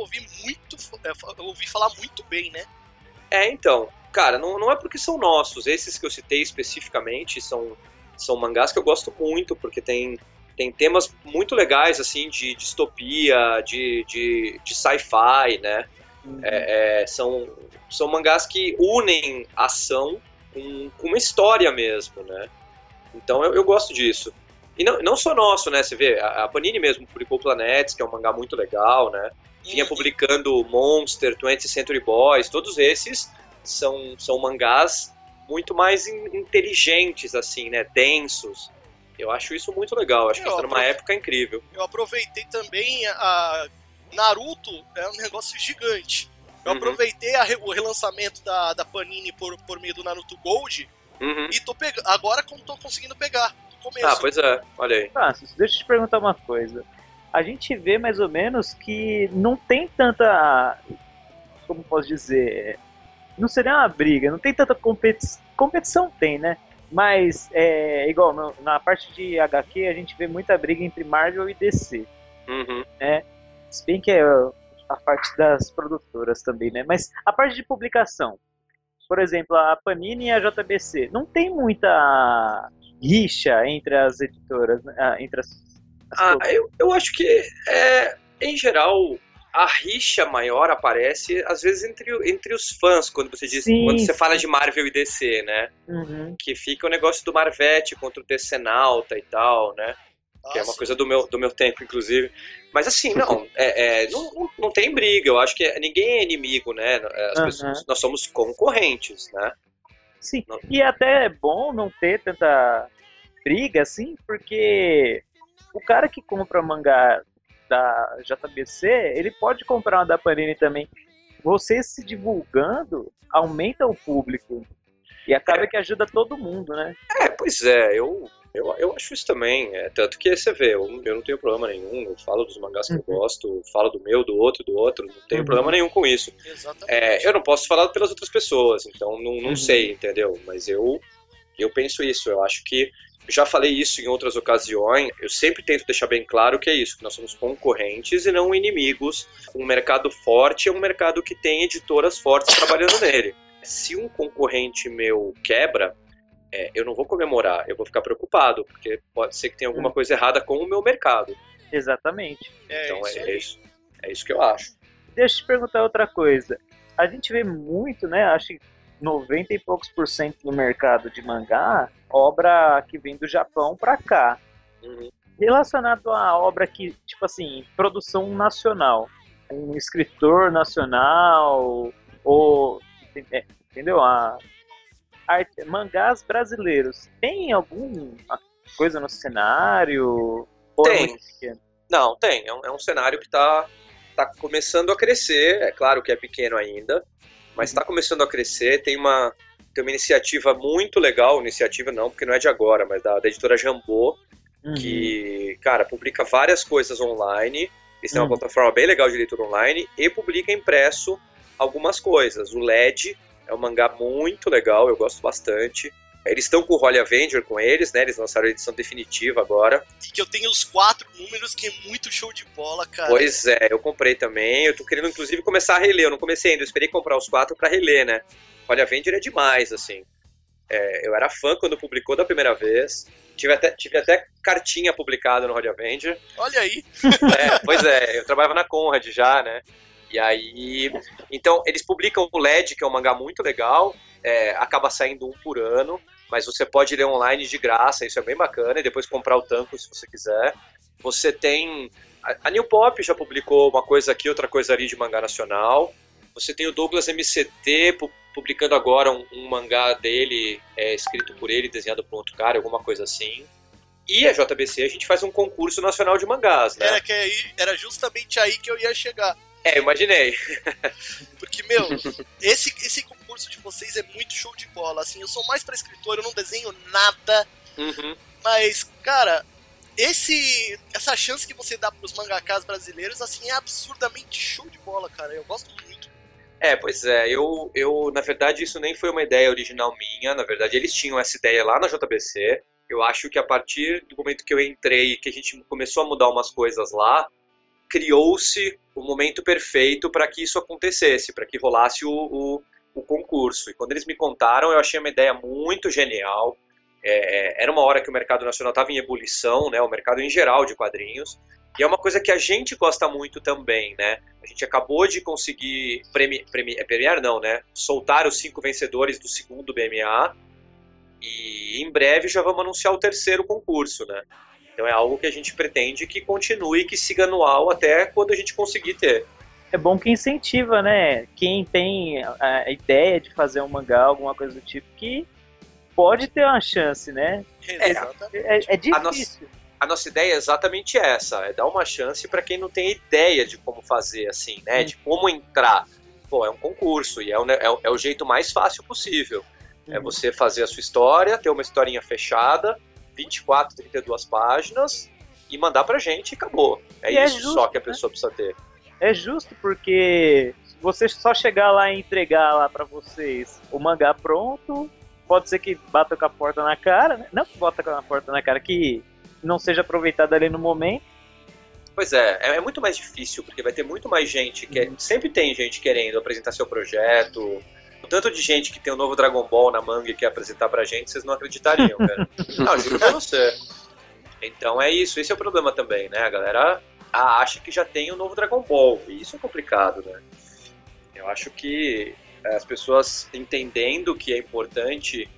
ouvi falar muito bem, né? Então, cara, não é porque são nossos. Esses que eu citei especificamente são são mangás que eu gosto muito, porque tem temas muito legais, assim, de distopia, de sci-fi, né? São mangás que unem ação com uma história mesmo, né? Então eu gosto disso. E não só nosso, né? Você vê, a Panini mesmo publicou Planets, que é um mangá muito legal, né? Vinha publicando Monster, 20th Century Boys, todos esses são mangás muito mais inteligentes, assim, né? Densos. Eu acho isso muito legal, acho que está numa época incrível. Eu aproveitei também a Naruto, é um negócio gigante. Eu aproveitei o relançamento da Panini por meio do Naruto Gold e agora tô conseguindo pegar no começo. Ah, pois é, olha aí. Francis, deixa eu te perguntar uma coisa. A gente vê mais ou menos que não tem tanta, como posso dizer, não seria uma briga, não tem tanta competição tem, né? Mas, igual na parte de HQ, a gente vê muita briga entre Marvel e DC, né? Se bem que é a parte das produtoras também, né? Mas a parte de publicação, por exemplo, a Panini e a JBC, não tem muita rixa entre as editoras, né? Entre as eu acho que, em geral, a rixa maior aparece, às vezes, entre os fãs, quando você diz, quando você fala de Marvel e DC, né? Que fica o negócio do Marvete contra o DC-nauta e tal, né? Que é uma coisa do meu tempo, inclusive. Mas assim, não tem briga, eu acho que ninguém é inimigo, né? Nós somos concorrentes, né? Sim, e até é bom não ter tanta briga, assim, porque o cara que compra mangá da JBC, ele pode comprar uma da Panini também. Você se divulgando aumenta o público e acaba que ajuda todo mundo, né? Pois é, eu acho isso também. Tanto que você vê, eu não tenho problema nenhum, eu falo dos mangás que eu gosto, falo do meu, do outro, não tenho problema nenhum com isso. Eu não posso falar pelas outras pessoas, então não sei, entendeu? Mas eu penso isso, eu acho que já falei isso em outras ocasiões, eu sempre tento deixar bem claro que é isso, que nós somos concorrentes e não inimigos. Um mercado forte é um mercado que tem editoras fortes trabalhando nele. Se um concorrente meu quebra, eu não vou comemorar, eu vou ficar preocupado, porque pode ser que tenha alguma coisa errada com o meu mercado. Exatamente. Então é isso que eu acho. Deixa eu te perguntar outra coisa. A gente vê muito, né, acho que 90 e poucos % no mercado de mangá, obra que vem do Japão pra cá. Relacionado à obra que, tipo assim, produção nacional, um escritor nacional, ou, entendeu? Mangás brasileiros, tem alguma coisa no cenário? Tem. Não, tem. É um cenário que tá começando a crescer, é claro que é pequeno ainda, mas está começando a crescer, tem uma iniciativa muito legal, iniciativa não, porque não é de agora, mas da editora Jambô, que, cara, publica várias coisas online, eles têm uma plataforma bem legal de leitura online, e publica impresso algumas coisas. O LED é um mangá muito legal, eu gosto bastante. Eles estão com o Holy Avenger com eles, né? Eles lançaram a edição definitiva agora. E que eu tenho os 4 números, que é muito show de bola, cara. Pois é, eu comprei também. Eu tô querendo, inclusive, começar a reler. Eu não comecei ainda, eu esperei comprar os 4 pra reler, né? Holy Avenger é demais, assim. Eu era fã quando publicou da primeira vez. Tive até cartinha publicada no Holy Avenger. Olha aí! Pois é, eu trabalhava na Conrad já, né? E aí... Então, eles publicam o LED, que é um mangá muito legal. Acaba saindo um por ano. Mas você pode ler online de graça, isso é bem bacana, e depois comprar o tanco se você quiser. Você tem... A New Pop já publicou uma coisa aqui, outra coisa ali de mangá nacional. Você tem o Douglas MCT publicando agora um mangá dele, escrito por ele, desenhado por outro cara, alguma coisa assim. E a JBC, a gente faz um concurso nacional de mangás, né? Era justamente aí que eu ia chegar. Eu imaginei. Porque, meu, esse concurso de vocês é muito show de bola, assim, eu sou mais pra escritor, eu não desenho nada, mas, cara, essa chance que você dá pros mangakas brasileiros, assim, é absurdamente show de bola, cara, eu gosto muito. Pois é, eu na verdade, isso nem foi uma ideia original minha, na verdade, eles tinham essa ideia lá na JBC, eu acho que a partir do momento que eu entrei, que a gente começou a mudar umas coisas lá, criou-se o momento perfeito para que isso acontecesse, para que rolasse o concurso. E quando eles me contaram, eu achei uma ideia muito genial. Era uma hora que o mercado nacional estava em ebulição, né? O mercado em geral de quadrinhos. E é uma coisa que a gente gosta muito também, né? A gente acabou de conseguir premiar não, né? Soltar os 5 vencedores do segundo BMA. E em breve já vamos anunciar o terceiro concurso, né? Então é algo que a gente pretende que continue, que siga anual até quando a gente conseguir ter. É bom que incentiva, né? Quem tem a ideia de fazer um mangá, alguma coisa do tipo, que pode ter uma chance, né? É difícil. A nossa ideia é exatamente essa, é dar uma chance para quem não tem ideia de como fazer, assim, né? De como entrar. Pô, é um concurso e é o jeito mais fácil possível. É você fazer a sua história, ter uma historinha fechada, 24, 32 páginas, e mandar pra gente e acabou. É isso justo, só que a pessoa precisa ter. É justo, porque você só chegar lá e entregar lá pra vocês o mangá pronto, pode ser que bata com a porta na cara, né? Não que bata com a porta na cara, que não seja aproveitado ali no momento. Pois é muito mais difícil, porque vai ter muito mais gente, sempre tem gente querendo apresentar seu projeto. O tanto de gente que tem o novo Dragon Ball na manga e quer apresentar pra gente, vocês não acreditariam, cara. Não, juro pra você. Então é isso, esse é o problema também, né? A galera acha que já tem o novo Dragon Ball, e isso é complicado, né? Eu acho que as pessoas entendendo que é importante,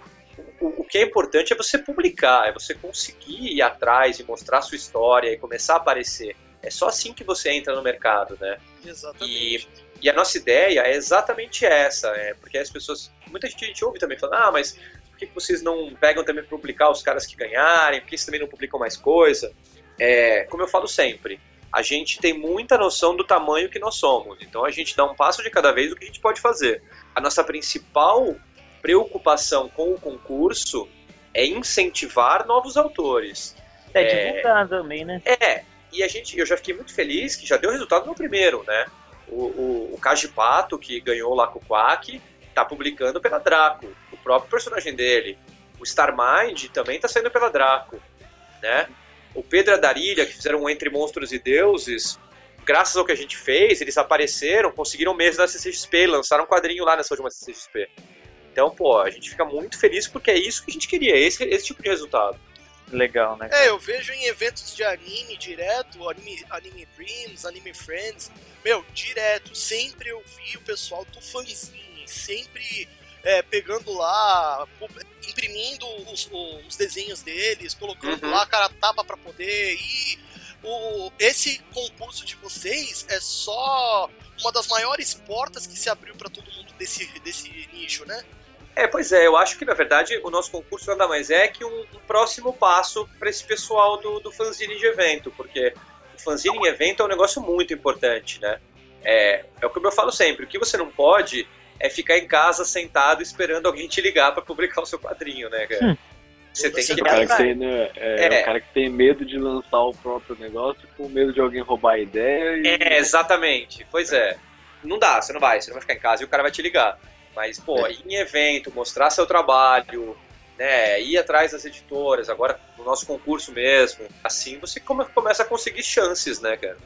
o que é importante é você publicar, é você conseguir ir atrás e mostrar a sua história e começar a aparecer. É só assim que você entra no mercado, né? Exatamente. E a nossa ideia é exatamente essa, porque as pessoas, muita gente ouve também falando, mas por que vocês não pegam também para publicar os caras que ganharem, por que vocês também não publicam mais coisa? Como eu falo sempre, a gente tem muita noção do tamanho que nós somos, então a gente dá um passo de cada vez do que a gente pode fazer. A nossa principal preocupação com o concurso é incentivar novos autores. Divulgar também, né? E eu já fiquei muito feliz que já deu resultado no primeiro, né? O Kajipato, que ganhou lá com o Quack, tá publicando pela Draco, o próprio personagem dele. O Starmind também tá saindo pela Draco, né? O Pedro e a Darília, que fizeram um Entre Monstros e Deuses, graças ao que a gente fez, eles apareceram, conseguiram mesmo na CCXP, lançaram um quadrinho lá nessa última CCXP. Então, pô, a gente fica muito feliz porque é isso que a gente queria, esse tipo de resultado. Legal, né? Eu vejo em eventos de anime direto, Anime Dreams, Anime Friends, direto, sempre eu vi o pessoal do fanzine, sempre pegando lá, imprimindo os desenhos deles, colocando lá a cara tapa pra poder ir. Esse concurso de vocês é só uma das maiores portas que se abriu pra todo mundo desse nicho, né? Pois é, eu acho que na verdade o nosso concurso nada mais é que um próximo passo para esse pessoal do fanzine de evento, porque o fanzine em evento é um negócio muito importante, né? É o que eu falo sempre, o que você não pode é ficar em casa sentado esperando alguém te ligar para publicar o seu quadrinho, né, cara? Você tem que... O cara que tem, né, o cara que tem medo de lançar o próprio negócio com medo de alguém roubar a ideia e... exatamente, pois é. Não dá, você não vai ficar em casa e o cara vai te ligar. Mas, pô, ir em evento, mostrar seu trabalho, né, ir atrás das editoras, agora no nosso concurso mesmo, assim você começa a conseguir chances, né, cara?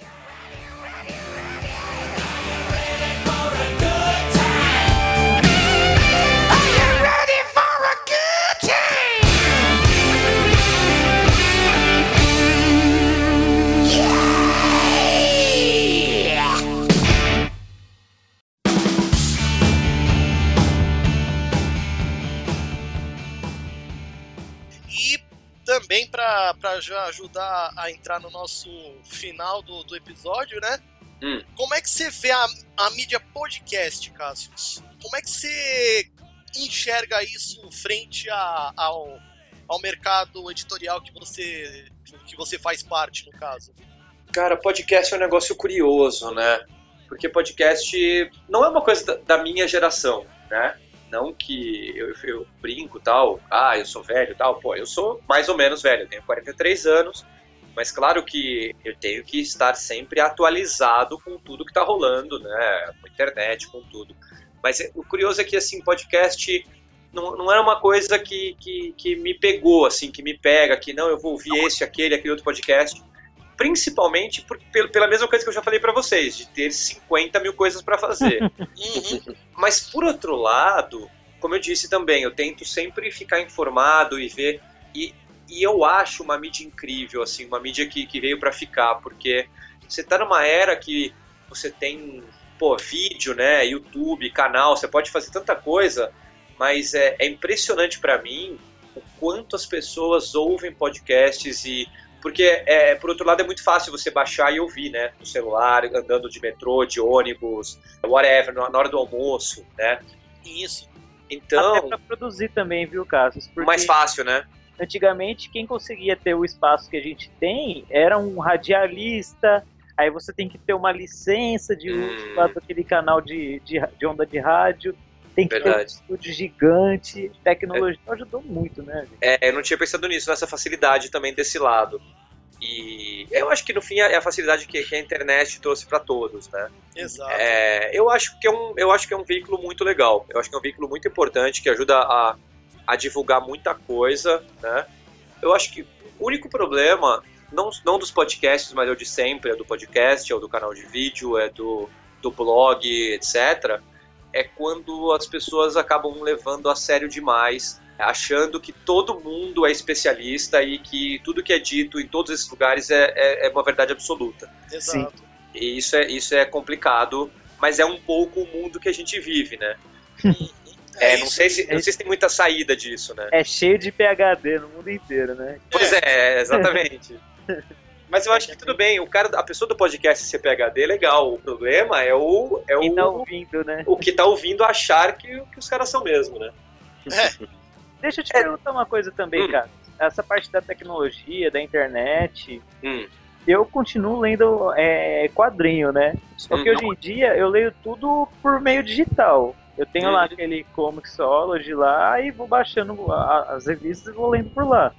Também para já ajudar a entrar no nosso final do episódio, né? Como é que você vê a mídia podcast, Cassius? Como é que você enxerga isso frente ao mercado editorial que você faz parte, no caso? Cara, podcast é um negócio curioso, né? Porque podcast não é uma coisa da minha geração, né? Não que eu brinco e tal, eu sou velho e tal, pô, eu sou mais ou menos velho, eu tenho 43 anos, mas claro que eu tenho que estar sempre atualizado com tudo que tá rolando, né, com a internet, com tudo. Mas o curioso é que, assim, podcast não era uma coisa que me pegou, assim, que me pega, que não, eu vou ouvir aquele outro podcast, principalmente pela mesma coisa que eu já falei pra vocês, de ter 50 mil coisas pra fazer. Mas, por outro lado, como eu disse também, eu tento sempre ficar informado e ver, e eu acho uma mídia incrível, assim, uma mídia que veio para ficar, porque você tá numa era que você tem, vídeo, né, YouTube, canal, você pode fazer tanta coisa, mas é impressionante para mim o quanto as pessoas ouvem podcasts porque, por outro lado, é muito fácil você baixar e ouvir, né? No celular, andando de metrô, de ônibus, whatever, na hora do almoço, né? Isso. Então... Até pra produzir também, viu, Cassius? Porque mais fácil, né? antigamente, quem conseguia ter o espaço que a gente tem era um radialista, aí você tem que ter uma licença de uso lá daquele canal de onda de rádio, tem que ter um estúdio gigante, tecnologia ajudou muito, né? Eu não tinha pensado nisso, nessa facilidade também desse lado. E eu acho que no fim é a facilidade que a internet trouxe para todos, né? Exato. Eu acho que é um veículo muito legal. Eu acho que é um veículo muito importante que ajuda a divulgar muita coisa, né? Eu acho que o único problema, não dos podcasts, mas é o de sempre, é do podcast, é o do canal de vídeo, é do blog, etc., é quando as pessoas acabam levando a sério demais, achando que todo mundo é especialista e que tudo que é dito em todos esses lugares é uma verdade absoluta. Exato. Sim. E isso é complicado, mas é um pouco o mundo que a gente vive, né? Não sei se tem muita saída disso, né? É cheio de PhD no mundo inteiro, né? Pois exatamente. Mas eu acho que tudo bem, a pessoa do podcast ser PhD é legal, o problema é quem tá ouvindo, né? O que tá ouvindo achar que os caras são mesmo, né? Deixa eu te perguntar uma coisa também, cara. Essa parte da tecnologia, da internet, eu continuo lendo quadrinho, né? Só que hoje em dia eu leio tudo por meio digital. Eu tenho lá aquele Comixology lá e vou baixando as revistas e vou lendo por lá.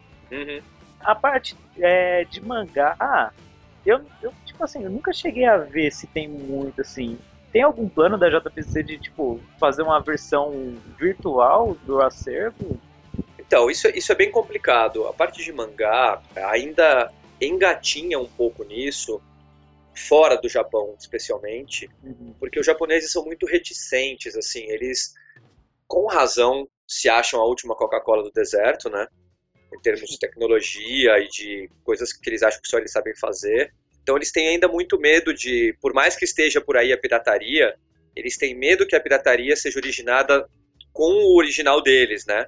A parte de mangá, eu tipo assim, eu nunca cheguei a ver se tem muito, assim. Tem algum plano da JBC de, tipo, fazer uma versão virtual do acervo? Então, isso é bem complicado. A parte de mangá ainda engatinha um pouco nisso, fora do Japão, especialmente, porque os japoneses são muito reticentes, assim, eles, com razão, se acham a última Coca-Cola do deserto, né? Em termos de tecnologia e de coisas que eles acham que só eles sabem fazer. Então eles têm ainda muito medo por mais que esteja por aí a pirataria, eles têm medo que a pirataria seja originada com o original deles, né?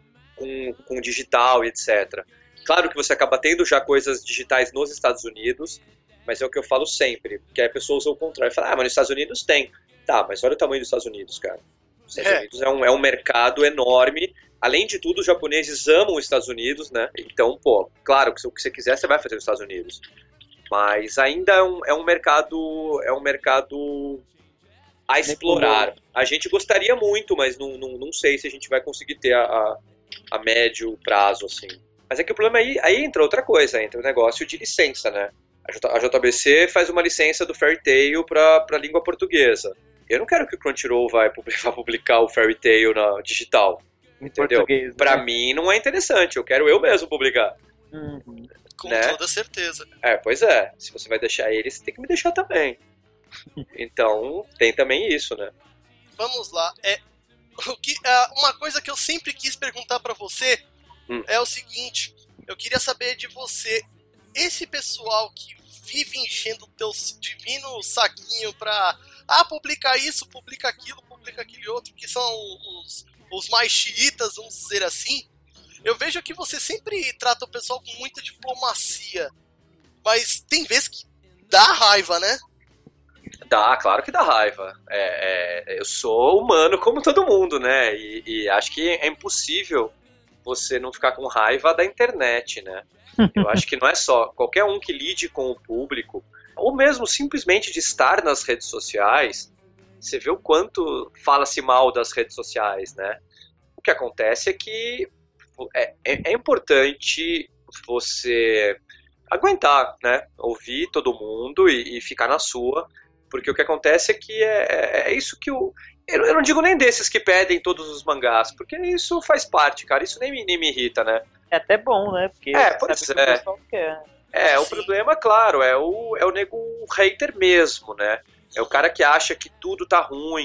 Com digital e etc. Claro que você acaba tendo já coisas digitais nos Estados Unidos, mas é o que eu falo sempre, porque a pessoa usa o contrário, fala, mas nos Estados Unidos tem. Tá, mas olha o tamanho dos Estados Unidos, cara. Os Estados Unidos é um mercado enorme. Além de tudo, os japoneses amam os Estados Unidos, né? Então, claro que o que você quiser, você vai fazer nos Estados Unidos. Mas ainda é um mercado a explorar. A gente gostaria muito, mas não sei se a gente vai conseguir ter a médio prazo, assim. Mas é que o problema aí entra outra coisa, entra o negócio de licença, né? A JBC faz uma licença do Fairy Tail para língua portuguesa. Eu não quero que o Crunchyroll vá publicar o Fairy Tail na digital. Entendeu? Pra mim não é interessante, eu quero eu mesmo publicar. Com toda certeza. Pois é, se você vai deixar ele, você tem que me deixar também. Então, tem também isso, né? Vamos lá. Uma coisa que eu sempre quis perguntar pra você é o seguinte, eu queria saber de você, esse pessoal que vive enchendo o teu divino saquinho pra publica isso, publica aquilo, publica aquele outro, que são os mais xiitas, vamos dizer assim, eu vejo que você sempre trata o pessoal com muita diplomacia, mas tem vezes que dá raiva, né? Dá, claro que dá raiva. Eu sou humano como todo mundo, né? E acho que é impossível você não ficar com raiva da internet, né? Eu acho que não é só qualquer um que lide com o público, ou mesmo simplesmente de estar nas redes sociais. Você vê o quanto fala-se mal das redes sociais, né? O que acontece é que é importante você aguentar, né? Ouvir todo mundo e ficar na sua, porque o que acontece é que é isso que eu não digo nem desses que pedem todos os mangás, porque isso faz parte, cara, isso nem me irrita, né? É até bom, né? Porque pois sabe o que o pessoal quer. O problema, claro, é o nego hater mesmo, né? É o cara que acha que tudo tá ruim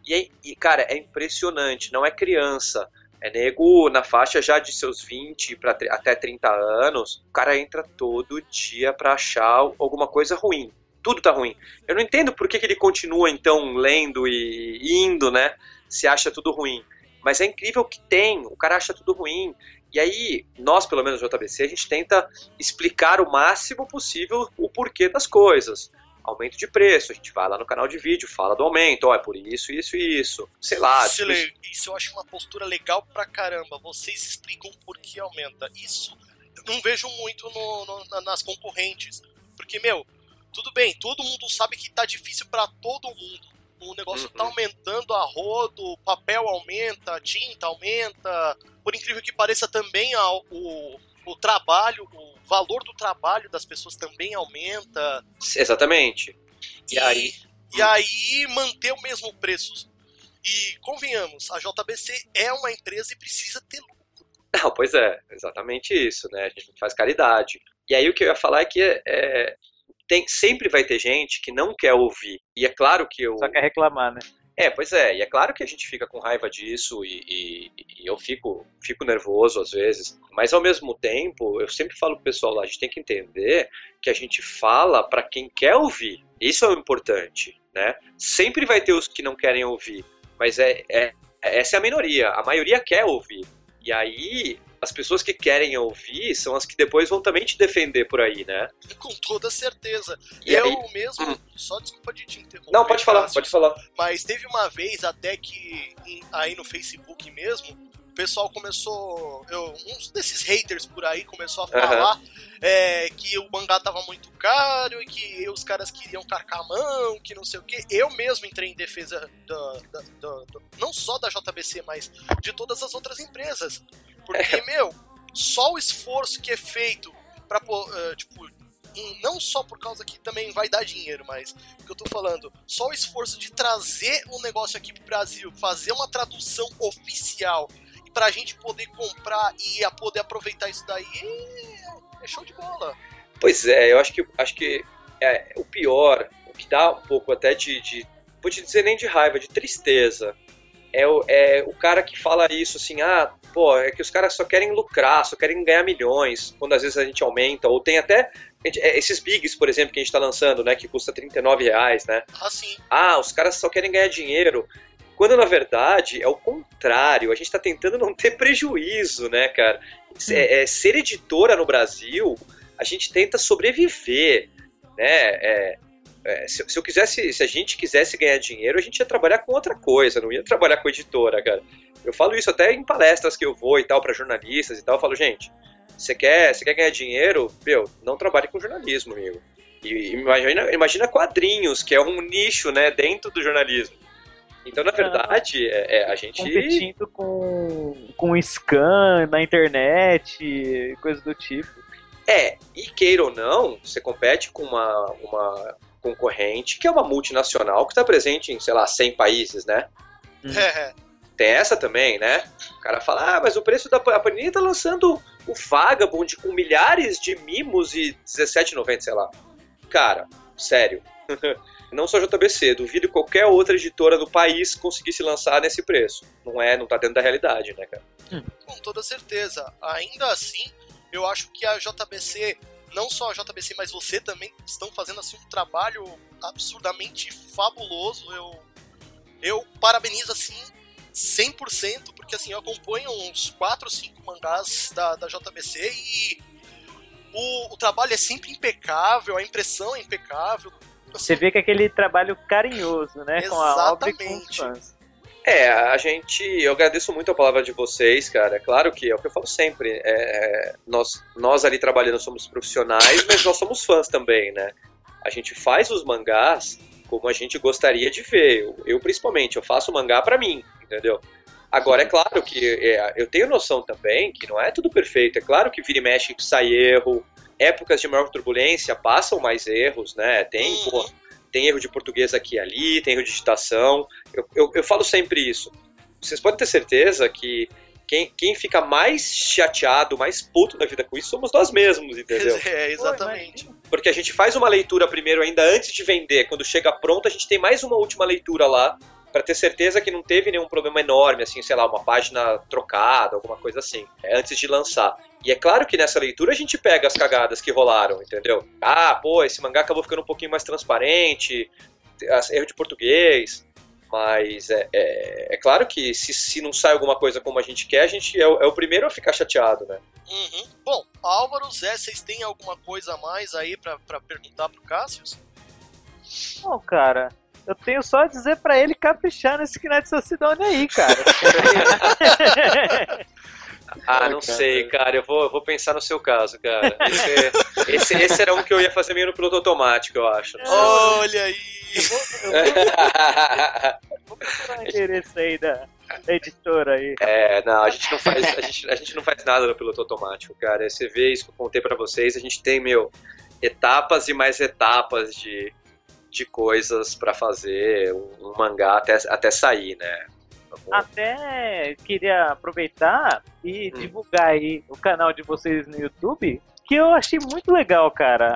E, cara, é impressionante, não é criança. É nego na faixa já de seus 20 até 30 anos, o cara entra todo dia pra achar alguma coisa ruim. Tudo tá ruim. Eu não entendo por que ele continua, então, lendo e indo, né? Se acha tudo ruim. Mas é incrível que tem, o cara acha tudo ruim. E aí, nós, pelo menos no JBC, a gente tenta explicar o máximo possível o porquê das coisas. Aumento de preço, a gente vai lá no canal de vídeo, fala do aumento, é por isso, isso e isso. Sei lá. Isso eu acho uma postura legal pra caramba. Vocês explicam por que aumenta. Isso eu não vejo muito nas concorrentes. Porque, tudo bem, todo mundo sabe que tá difícil pra todo mundo. O negócio tá aumentando a rodo, o papel aumenta, a tinta aumenta. Por incrível que pareça também o trabalho, o valor do trabalho das pessoas também aumenta. Exatamente. E aí manter o mesmo preço. E convenhamos, a JBC é uma empresa e precisa ter lucro. Não, pois é, exatamente isso, né? A gente faz caridade. E aí o que eu ia falar é que sempre vai ter gente que não quer ouvir. E é claro que eu... Só quer reclamar, né? Pois é, e é claro que a gente fica com raiva disso e eu fico nervoso às vezes, mas ao mesmo tempo, eu sempre falo pro pessoal lá, a gente tem que entender que a gente fala para quem quer ouvir, isso é o importante, né? Sempre vai ter os que não querem ouvir, mas essa é a minoria, a maioria quer ouvir, e aí as pessoas que querem ouvir são as que depois vão também te defender por aí, né? Com toda certeza. E eu aí... mesmo, só desculpa de te interromper. Não, pode falar, pode falar. Mas teve uma vez até que aí no Facebook mesmo, o pessoal começou, uns desses haters por aí começou a falar que o mangá tava muito caro e que os caras queriam carcar a mão, que não sei o que. Eu mesmo entrei em defesa não só da JBC, mas de todas as outras empresas. Porque, só o esforço que é feito pra, não só por causa que também vai dar dinheiro, mas o que eu tô falando, só o esforço de trazer um negócio aqui pro Brasil, fazer uma tradução oficial e pra gente poder comprar e poder aproveitar isso daí, é show de bola. Pois é, eu acho que o pior, o que dá um pouco até vou te dizer nem de raiva, de tristeza, é o cara que fala isso assim, é que os caras só querem lucrar, só querem ganhar milhões, quando às vezes a gente aumenta, ou tem até esses bigs, por exemplo, que a gente tá lançando, né, que custa R$39, né? Sim. Os caras só querem ganhar dinheiro, quando na verdade é o contrário, a gente tá tentando não ter prejuízo, né, cara? Ser editora no Brasil, a gente tenta sobreviver, né, se a gente quisesse ganhar dinheiro, a gente ia trabalhar com outra coisa, não ia trabalhar com editora, cara. Eu falo isso até em palestras que eu vou e tal, pra jornalistas e tal, eu falo, gente, você quer ganhar dinheiro? Não trabalhe com jornalismo, amigo. E imagina quadrinhos, que é um nicho, né, dentro do jornalismo. Então, na verdade, a gente... Competindo com scan na internet, coisa do tipo. E queira ou não, você compete com uma concorrente que é uma multinacional que está presente em, sei lá, 100 países, né? Tem essa também, né? O cara fala, mas o preço da Panini tá lançando o Vagabond com milhares de mimos e R$17,90, sei lá. Cara, sério. Não só a JBC, duvido qualquer outra editora do país conseguisse lançar nesse preço. Não tá dentro da realidade, né, cara? Com toda certeza. Ainda assim, eu acho que a JBC, não só a JBC, mas você também estão fazendo assim um trabalho absurdamente fabuloso. Eu parabenizo assim 100%, porque assim, eu acompanho uns 4 ou 5 mangás da JBC e o trabalho é sempre impecável, a impressão é impecável. Assim, você vê que é aquele trabalho carinhoso, né? Exatamente. Com a obra e com os fãs. Eu agradeço muito a palavra de vocês, cara. É claro que é o que eu falo sempre. Nós ali trabalhando somos profissionais, mas nós somos fãs também, né? A gente faz os mangás como a gente gostaria de ver. Eu principalmente, eu faço mangá pra mim, entendeu? Agora, é claro que eu tenho noção também que não é tudo perfeito. É claro que vira e mexe sai erro. Épocas de maior turbulência passam mais erros, né? Tem erro de português aqui e ali, tem erro de digitação. Eu falo sempre isso. Vocês podem ter certeza que quem fica mais chateado, mais puto da vida com isso somos nós mesmos, entendeu? Exatamente. Porque a gente faz uma leitura primeiro ainda antes de vender. Quando chega pronto, a gente tem mais uma última leitura lá pra ter certeza que não teve nenhum problema enorme, assim, sei lá, uma página trocada, alguma coisa assim, antes de lançar. E é claro que nessa leitura a gente pega as cagadas que rolaram, entendeu? Ah, pô, esse mangá acabou ficando um pouquinho mais transparente, erro de português, mas é claro que se não sai alguma coisa como a gente quer, a gente é o primeiro a ficar chateado, né? Uhum. Bom, Álvaro, Zé, vocês têm alguma coisa a mais aí pra perguntar pro Cassius? Não, cara, eu tenho só a dizer pra ele caprichar nesse Knights of Sidonia aí, cara. Não sei, cara, eu vou pensar no seu caso, cara. Esse era um que eu ia fazer meio no piloto automático, eu acho. Olha aí! Vou procurar o endereço aí da editora aí. Não, a gente não faz nada no piloto automático, cara. Você vê isso que eu contei pra vocês, a gente tem, etapas e mais etapas de coisas pra fazer um mangá até sair, né? Até queria aproveitar e divulgar aí o canal de vocês no YouTube, que eu achei muito legal, cara.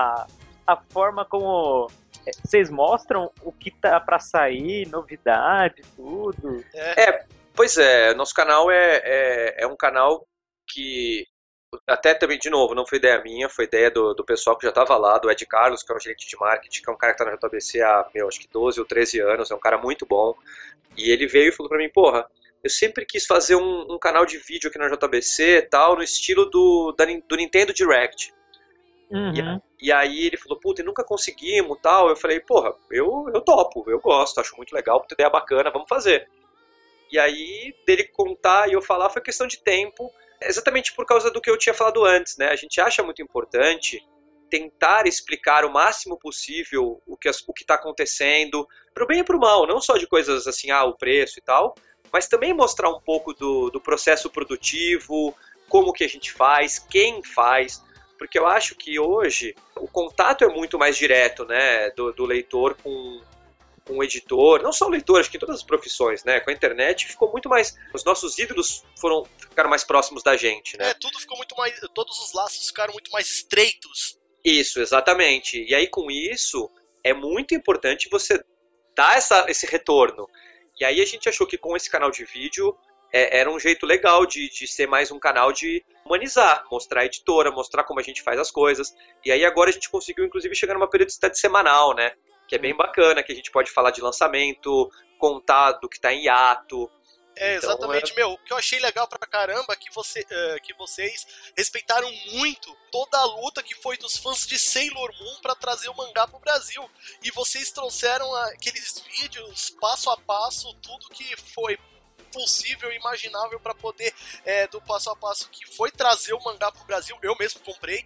A forma como vocês mostram o que tá pra sair, novidade, tudo. Pois é, nosso canal é um canal que até também, de novo, não foi ideia minha, foi ideia do pessoal que já estava lá, do Ed Carlos, que é o gerente de marketing, que é um cara que está na JBC há, acho que 12 ou 13 anos, é um cara muito bom. E ele veio e falou pra mim, porra, eu sempre quis fazer um canal de vídeo aqui na JBC e tal, no estilo do Nintendo Direct. Uhum. E aí ele falou, puta, e nunca conseguimos tal. Eu falei, porra, eu topo, eu gosto, acho muito legal, puta ideia bacana, vamos fazer. E aí, dele contar e eu falar foi questão de tempo, exatamente por causa do que eu tinha falado antes, né? A gente acha muito importante tentar explicar o máximo possível o que está acontecendo, pro bem e pro mal, não só de coisas assim, o preço e tal, mas também mostrar um pouco do processo produtivo, como que a gente faz, quem faz, porque eu acho que hoje o contato é muito mais direto, né, do leitor com o editor, não só o leitor, acho que em todas as profissões, né, com a internet ficou muito mais, os nossos ídolos ficaram mais próximos da gente, né. Tudo ficou muito mais, todos os laços ficaram muito mais estreitos. Isso, exatamente. E aí com isso, é muito importante você dar esse retorno. E aí a gente achou que com esse canal de vídeo era um jeito legal de ser mais um canal de humanizar, mostrar a editora, mostrar como a gente faz as coisas. E aí agora a gente conseguiu inclusive chegar numa periodicidade semanal, né? Que é bem bacana, que a gente pode falar de lançamento, contar do que está em hiato. Exatamente, o que eu achei legal pra caramba que vocês respeitaram muito toda a luta que foi dos fãs de Sailor Moon pra trazer o mangá pro Brasil, e vocês trouxeram aqueles vídeos passo a passo, tudo que foi possível e imaginável pra poder, do passo a passo que foi trazer o mangá pro Brasil. Eu mesmo comprei,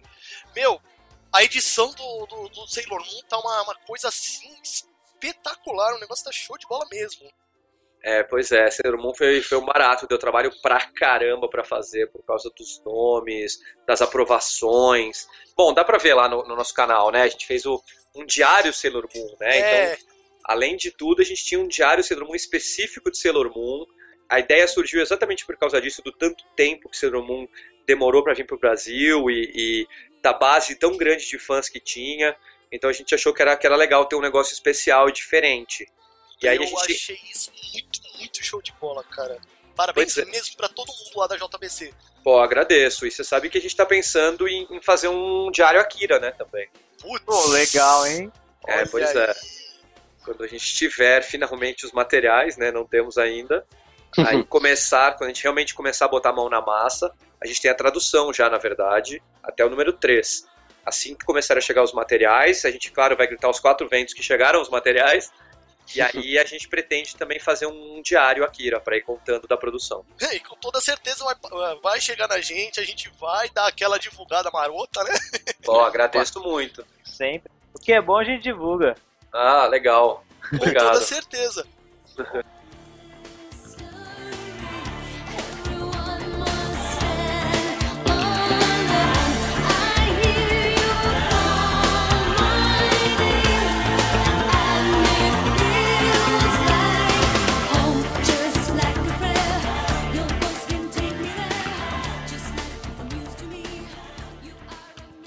a edição do Sailor Moon tá uma coisa assim espetacular, o negócio tá show de bola mesmo. Pois é, Sailor Moon foi um barato, deu trabalho pra caramba pra fazer, por causa dos nomes, das aprovações. Bom, dá pra ver lá no nosso canal, né? A gente fez um diário Sailor Moon, né? Então, além de tudo, a gente tinha um diário Sailor Moon específico de Sailor Moon. A ideia surgiu exatamente por causa disso, do tanto tempo que Sailor Moon demorou pra vir pro Brasil e da base tão grande de fãs que tinha. Então a gente achou que era legal ter um negócio especial e diferente. E aí eu achei isso muito show de bola, cara. Parabéns mesmo pra todo mundo lá da JBC. Pô, agradeço. E você sabe que a gente tá pensando em fazer um diário Akira, né, também. Putz, legal, hein? Pois é. Quando a gente tiver finalmente os materiais, né, não temos ainda, aí quando a gente realmente começar a botar a mão na massa, a gente tem a tradução já, na verdade, até o número 3. Assim que começarem a chegar os materiais, a gente, claro, vai gritar aos 4 ventos que chegaram os materiais. E aí a gente pretende também fazer um diário Akira para ir contando da produção. E com toda certeza vai chegar na gente, a gente vai dar aquela divulgada marota, né? Pô, agradeço muito. Sempre. O que é bom a gente divulga. Legal. Obrigado. Com toda certeza.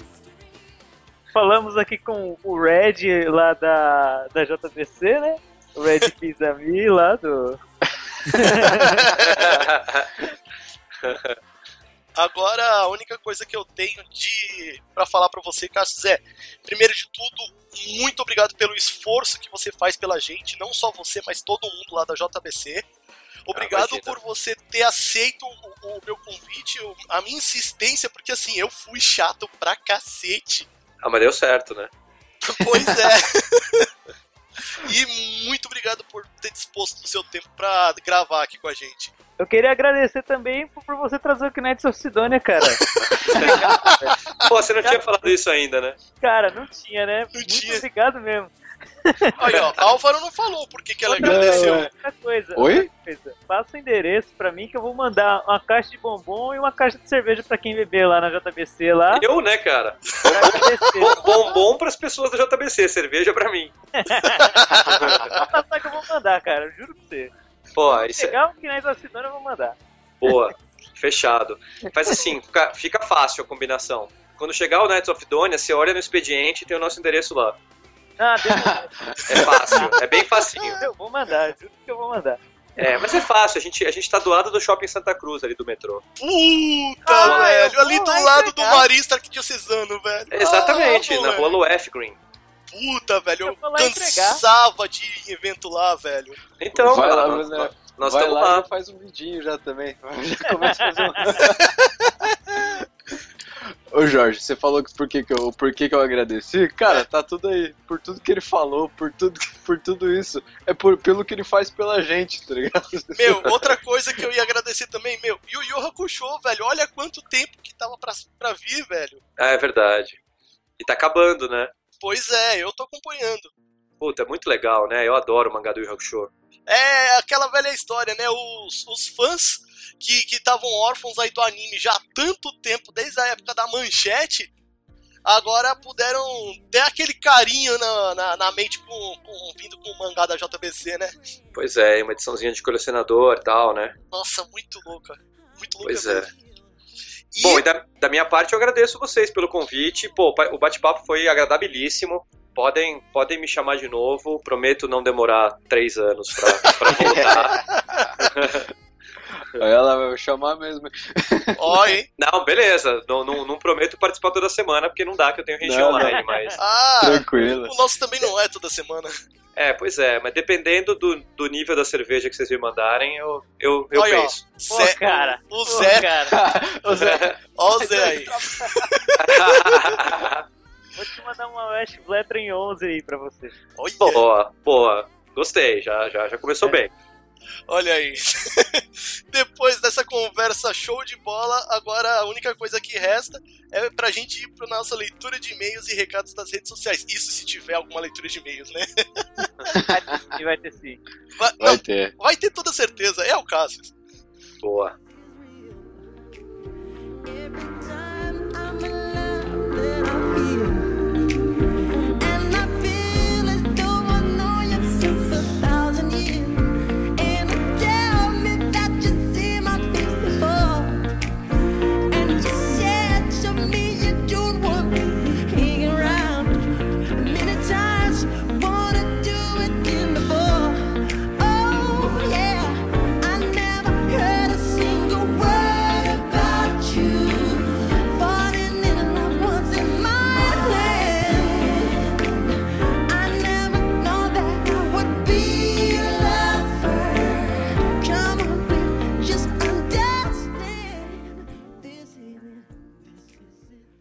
Falamos aqui com o Red lá da JBC, né? O Red Pizami lá do... Agora, a única coisa que eu tenho pra falar pra você, Cassius, é, primeiro de tudo, muito obrigado pelo esforço que você faz pela gente, não só você, mas todo mundo lá da JBC. Obrigado por você ter aceito o meu convite, a minha insistência, porque assim, eu fui chato pra cacete. Ah, mas deu certo, né? Pois é. E muito obrigado por ter disposto o seu tempo pra gravar aqui com a gente. Eu queria agradecer também por você trazer o Knights of Sidonia, cara. Pô, você não tinha falado isso ainda, né? Cara, não tinha, né? Não Muito tinha. obrigado mesmo. Aí, ó, Álvaro não falou porque que ela agradeceu. Outra coisa, Oi? outra coisa. Passa o endereço pra mim que eu vou mandar uma caixa de bombom e uma caixa de cerveja pra quem beber lá na JBC lá. Eu, né, cara? Pra agradecer. Bombom pras pessoas da JBC, cerveja pra mim. Pode passar que eu vou mandar, cara. Eu juro pra você. Pô, isso é... Pegar o Knights of Sidonia eu vou mandar. Boa, fechado. Faz assim, fica fácil a combinação. Quando chegar o Knights of Sidonia, você olha no expediente e tem o nosso endereço lá. Ah, Deus. É fácil, é bem facinho. Eu vou mandar, juro que eu vou mandar. É, mas é fácil, a gente tá do lado do Shopping Santa Cruz, ali do metrô. Puta, velho, ali do lado do Marista Arquidiocesano, velho. Exatamente, na velho. rua Loefgren. Puta, velho, eu vou lá cansava de ir em evento lá, velho. Então, Vai lá, nós né? nós Vai estamos lá lá. e faz um vidinho já também. Já começa a fazer um... Ô Jorge, você falou que por que que eu agradeci? Cara, tá tudo aí. Por tudo que ele falou, por tudo isso. É pelo que ele faz pela gente, tá ligado? Meu, outra coisa que eu ia agradecer também, meu, Yu Yu Hakusho, velho, olha quanto tempo que tava pra vir, velho. Ah, é verdade. E tá acabando, né? Pois é, eu tô acompanhando. Puta, é muito legal, né? Eu adoro o mangá do Yu Yu Hakusho. É aquela velha história, né? Os fãs que estavam órfãos aí do anime já há tanto tempo, desde a época da Manchete, agora puderam ter aquele carinho na mente vindo com o mangá da JBC, né? Pois é, uma ediçãozinha de colecionador e tal, né? Nossa, muito louca. Muito louca Pois é. mesmo. E, Bom, e da minha parte eu agradeço vocês pelo convite. Pô, o bate-papo foi agradabilíssimo. Podem me chamar de novo. Prometo não demorar 3 anos pra voltar. Ela vai chamar mesmo. ó, hein? Não, beleza. Não prometo participar toda semana, porque não dá, que eu tenho regi Não, online, mas... Ah, Tranquilo. o nosso também não é toda semana. É, pois é, mas dependendo do nível da cerveja que vocês me mandarem, eu Olha, ó, penso. Zé, cara. o Zé, Cara. Ô Zé, ó o Zé aí. Vou te mandar uma West Blethren 11 aí pra você. Olha, Boa. Gostei, já começou bem. olha aí. Depois dessa conversa show de bola, agora a única coisa que resta é pra gente ir pra nossa leitura de e-mails e recados das redes sociais. Isso se tiver alguma leitura de e-mails, né? Vai ter sim. vai ter. Vai ter toda certeza, é o Cassius. Boa. Every time I'm alive that I feel, and I feel as though I know you since 1,000 years, and you tell me that you see my face before, and you said to me you don't want me hanging around. Many times wanna do it in the before. Oh yeah, I never heard a single word about you. Falling in and out once in my land. I never know that I would be a lover. Come on, baby, just understand. This is it. This is it.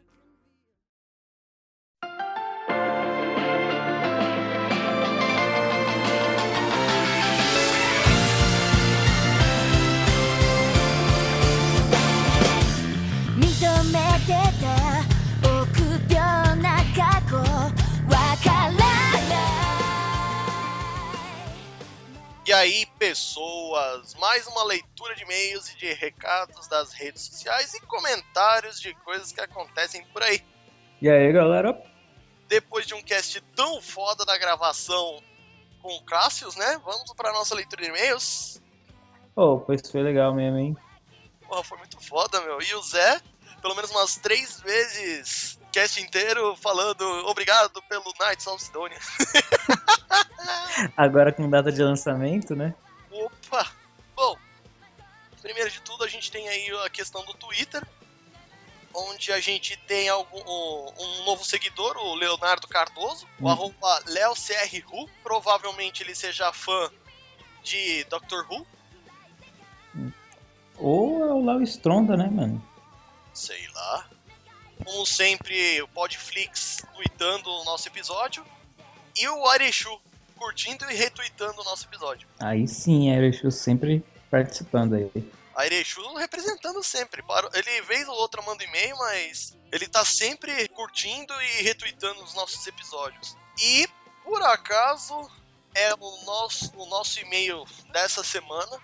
E aí, pessoas, mais uma leitura de e-mails e de recados das redes sociais e comentários de coisas que acontecem por aí. E aí, galera? Depois de um cast tão foda da gravação com o Cassius, né? Vamos pra nossa leitura de e-mails. Oh, pois foi legal mesmo, hein? Porra, foi muito foda, meu. E o Zé, pelo menos umas 3 vezes cast inteiro falando obrigado pelo Knights of Sidonia. Agora com data de lançamento, né? Opa! Bom, primeiro de tudo a gente tem aí a questão do Twitter, onde a gente tem um novo seguidor, o Leonardo Cardoso, o arroba LeoCRWho. Provavelmente ele seja fã de Doctor Who. Ou é o Léo Stronda, né, mano? Sei lá. Como sempre, o Podflix tweetando o nosso episódio. E o Arechu curtindo e retweetando o nosso episódio. Aí sim, Erechu sempre participando aí. Arechu representando sempre. Ele vez ou outra manda e-mail, mas ele tá sempre curtindo e retweetando os nossos episódios. E, por acaso, é o nosso e-mail dessa semana.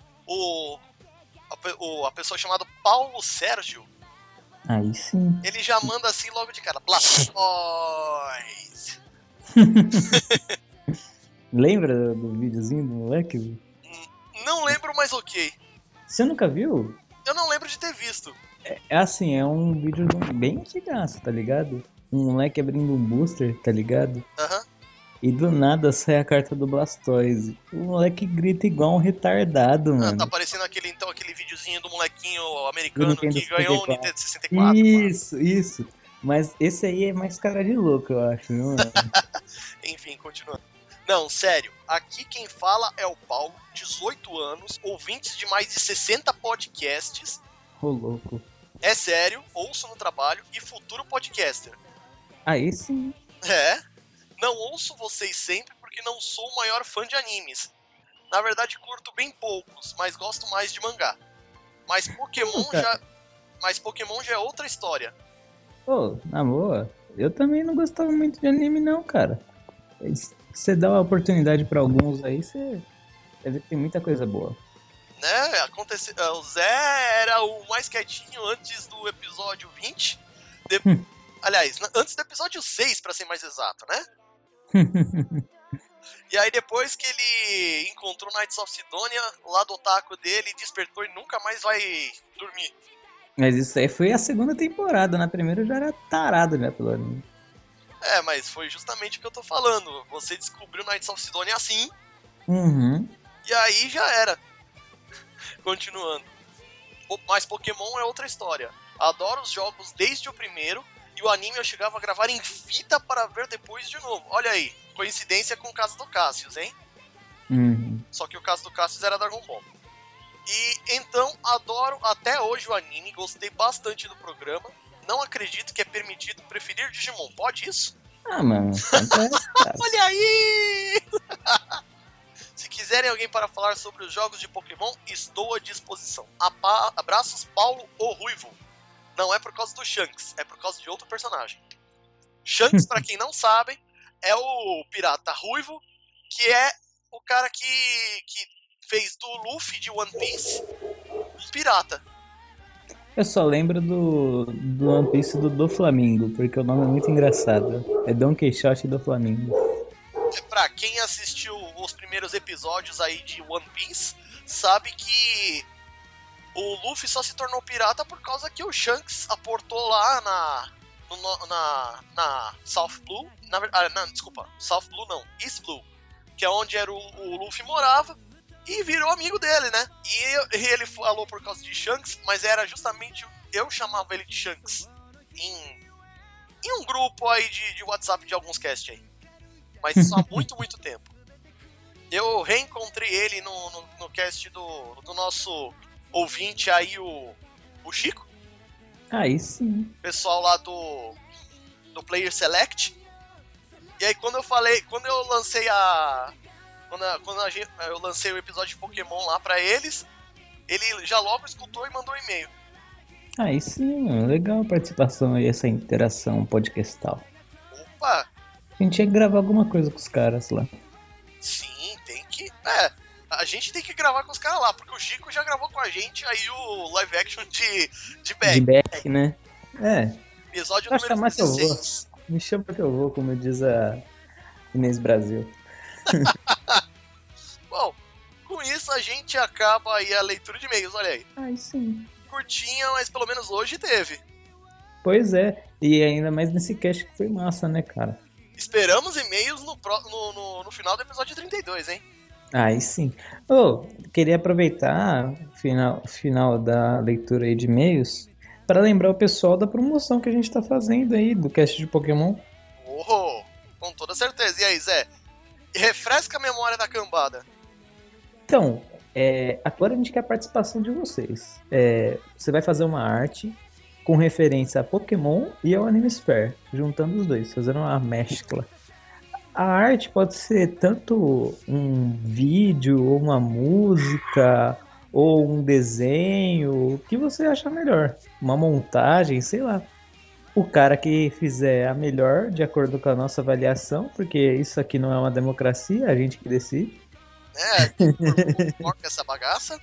A pessoa chamada Paulo Sérgio. Aí sim. Ele já manda assim logo de cara. Blastoise! Lembra do videozinho do moleque? Não lembro, mas ok. Você nunca viu? Eu não lembro de ter visto. É assim, é um vídeo bem antigaço, tá ligado? Um moleque abrindo um booster, tá ligado? Aham. E do nada sai a carta do Blastoise. O moleque grita igual um retardado, mano. Tá parecendo aquele videozinho do molequinho americano que 64. ganhou o Nintendo 64. Isso. Mas esse aí é mais cara de louco, eu acho, viu, mano? Enfim, continuando. Não, sério, aqui quem fala é o Paulo, 18 anos, ouvintes de mais de 60 podcasts. Ô, louco. É sério, ouço no trabalho e futuro podcaster. Aí sim. É, não ouço vocês sempre porque não sou o maior fã de animes. Na verdade, curto bem poucos, mas gosto mais de mangá. Mas Pokémon já é outra história. Pô, na boa, eu também não gostava muito de anime não, cara. Você dá uma oportunidade pra alguns aí, você deve ter muita coisa boa. Né, o Zé era o mais quietinho antes do episódio 20. Aliás, antes do episódio 6, pra ser mais exato, né? E aí depois que ele encontrou Knights of Sidonia, lá do otaku dele, despertou e nunca mais vai dormir. Mas isso aí foi a segunda temporada, na primeira eu já era tarado já pelo anime. É, mas foi justamente o que eu tô falando. Você descobriu Knights of Sidonia assim, Uhum. e aí já era. Continuando. Mas Pokémon é outra história. Adoro os jogos desde o primeiro, e o anime eu chegava a gravar em fita para ver depois de novo. Olha aí, coincidência com o caso do Cassius, hein? Uhum. Só que o caso do Cassius era Dragon Ball. E então, adoro até hoje o anime, gostei bastante do programa. Não acredito que é permitido preferir Digimon. Pode isso? Ah, mano, acontece, cara. Olha aí! Se quiserem alguém para falar sobre os jogos de Pokémon, estou à disposição. Abraços, Paulo o Ruivo. Não é por causa do Shanks, é por causa de outro personagem. Shanks, pra quem não sabe, é o pirata ruivo, que é o cara que fez do Luffy de One Piece um pirata. Eu só lembro do One Piece do Flamingo, porque o nome é muito engraçado. É Don Quixote do Flamingo. Pra quem assistiu os primeiros episódios aí de One Piece, sabe que o Luffy só se tornou pirata por causa que o Shanks aportou lá na South Blue. Desculpa, South Blue não, East Blue, que é onde era o Luffy morava, e virou amigo dele, né? E ele falou por causa de Shanks, mas era justamente, eu chamava ele de Shanks em um grupo aí de WhatsApp de alguns cast aí. Mas isso há muito, muito tempo. Eu reencontrei ele no cast do nosso ouvinte aí, o Chico. Aí sim. Pessoal lá do Player Select. E aí quando eu lancei eu lancei o episódio de Pokémon lá pra eles, ele já logo escutou e mandou um e-mail. Aí sim, mano. Legal a participação aí, essa interação podcastal. Opa! A gente tinha que gravar alguma coisa com os caras lá. Sim, tem que... a gente tem que gravar com os caras lá, porque o Chico já gravou com a gente aí o live action de Beck. De Beck, né? É. Episódio Pode número chamar que eu vou. 16. Me chama que eu vou, como diz a Inês Brasil. Bom, com isso a gente acaba aí a leitura de e-mails, olha aí. Aí sim. Curtinha, mas pelo menos hoje teve. Pois é, e ainda mais nesse cast que foi massa, né, cara? Esperamos e-mails no final do episódio 32, hein? Aí sim. Ô, queria aproveitar final da leitura aí de e-mails para lembrar o pessoal da promoção que a gente tá fazendo aí do cast de Pokémon. Oh, com toda certeza. E aí, Zé? Refresca a memória da cambada. Então, agora a gente quer a participação de vocês. Você vai fazer uma arte com referência a Pokémon e ao Animesphere, juntando os dois, fazendo uma mescla. A arte pode ser tanto um vídeo, ou uma música, ou um desenho, o que você achar melhor. Uma montagem, sei lá. O cara que fizer a melhor, de acordo com a nossa avaliação, porque isso aqui não é uma democracia, a gente que decide. Por essa bagaça.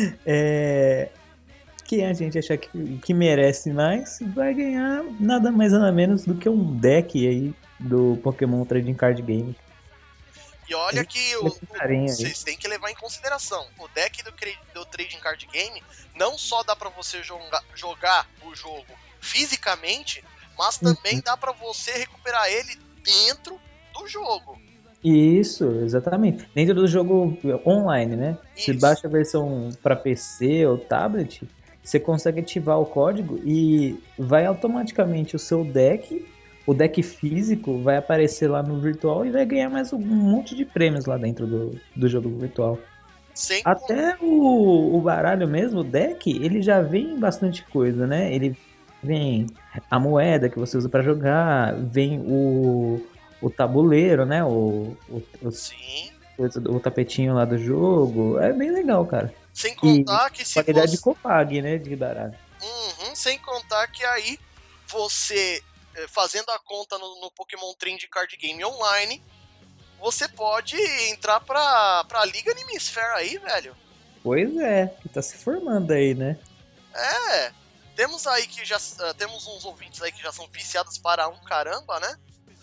Quem a gente achar que merece mais, vai ganhar nada mais nada menos do que um deck aí do Pokémon Trading Card Game. E olha que vocês têm que levar em consideração, o deck do Trading Card Game não só dá pra você jogar o jogo fisicamente, mas também dá pra você recuperar ele dentro do jogo. Isso, exatamente. Dentro do jogo online, né? Isso. Você baixa a versão para PC ou tablet, você consegue ativar o código e vai automaticamente o seu deck, o deck físico vai aparecer lá no virtual e vai ganhar mais um monte de prêmios lá dentro do jogo virtual. Até o baralho mesmo, o deck, ele já vem bastante coisa, né? Ele vem a moeda que você usa para jogar, vem o tabuleiro, né? Sim. O tapetinho lá do jogo. É bem legal, cara. Sem contar que se qualidade de Copag, né? De baralho. Sem contar que aí você, fazendo a conta no Pokémon Trading Card Game Online, você pode entrar pra Liga Animesphere aí, velho. Pois é, que tá se formando aí, né? Temos aí que já temos uns ouvintes aí que já são viciados para um caramba, né?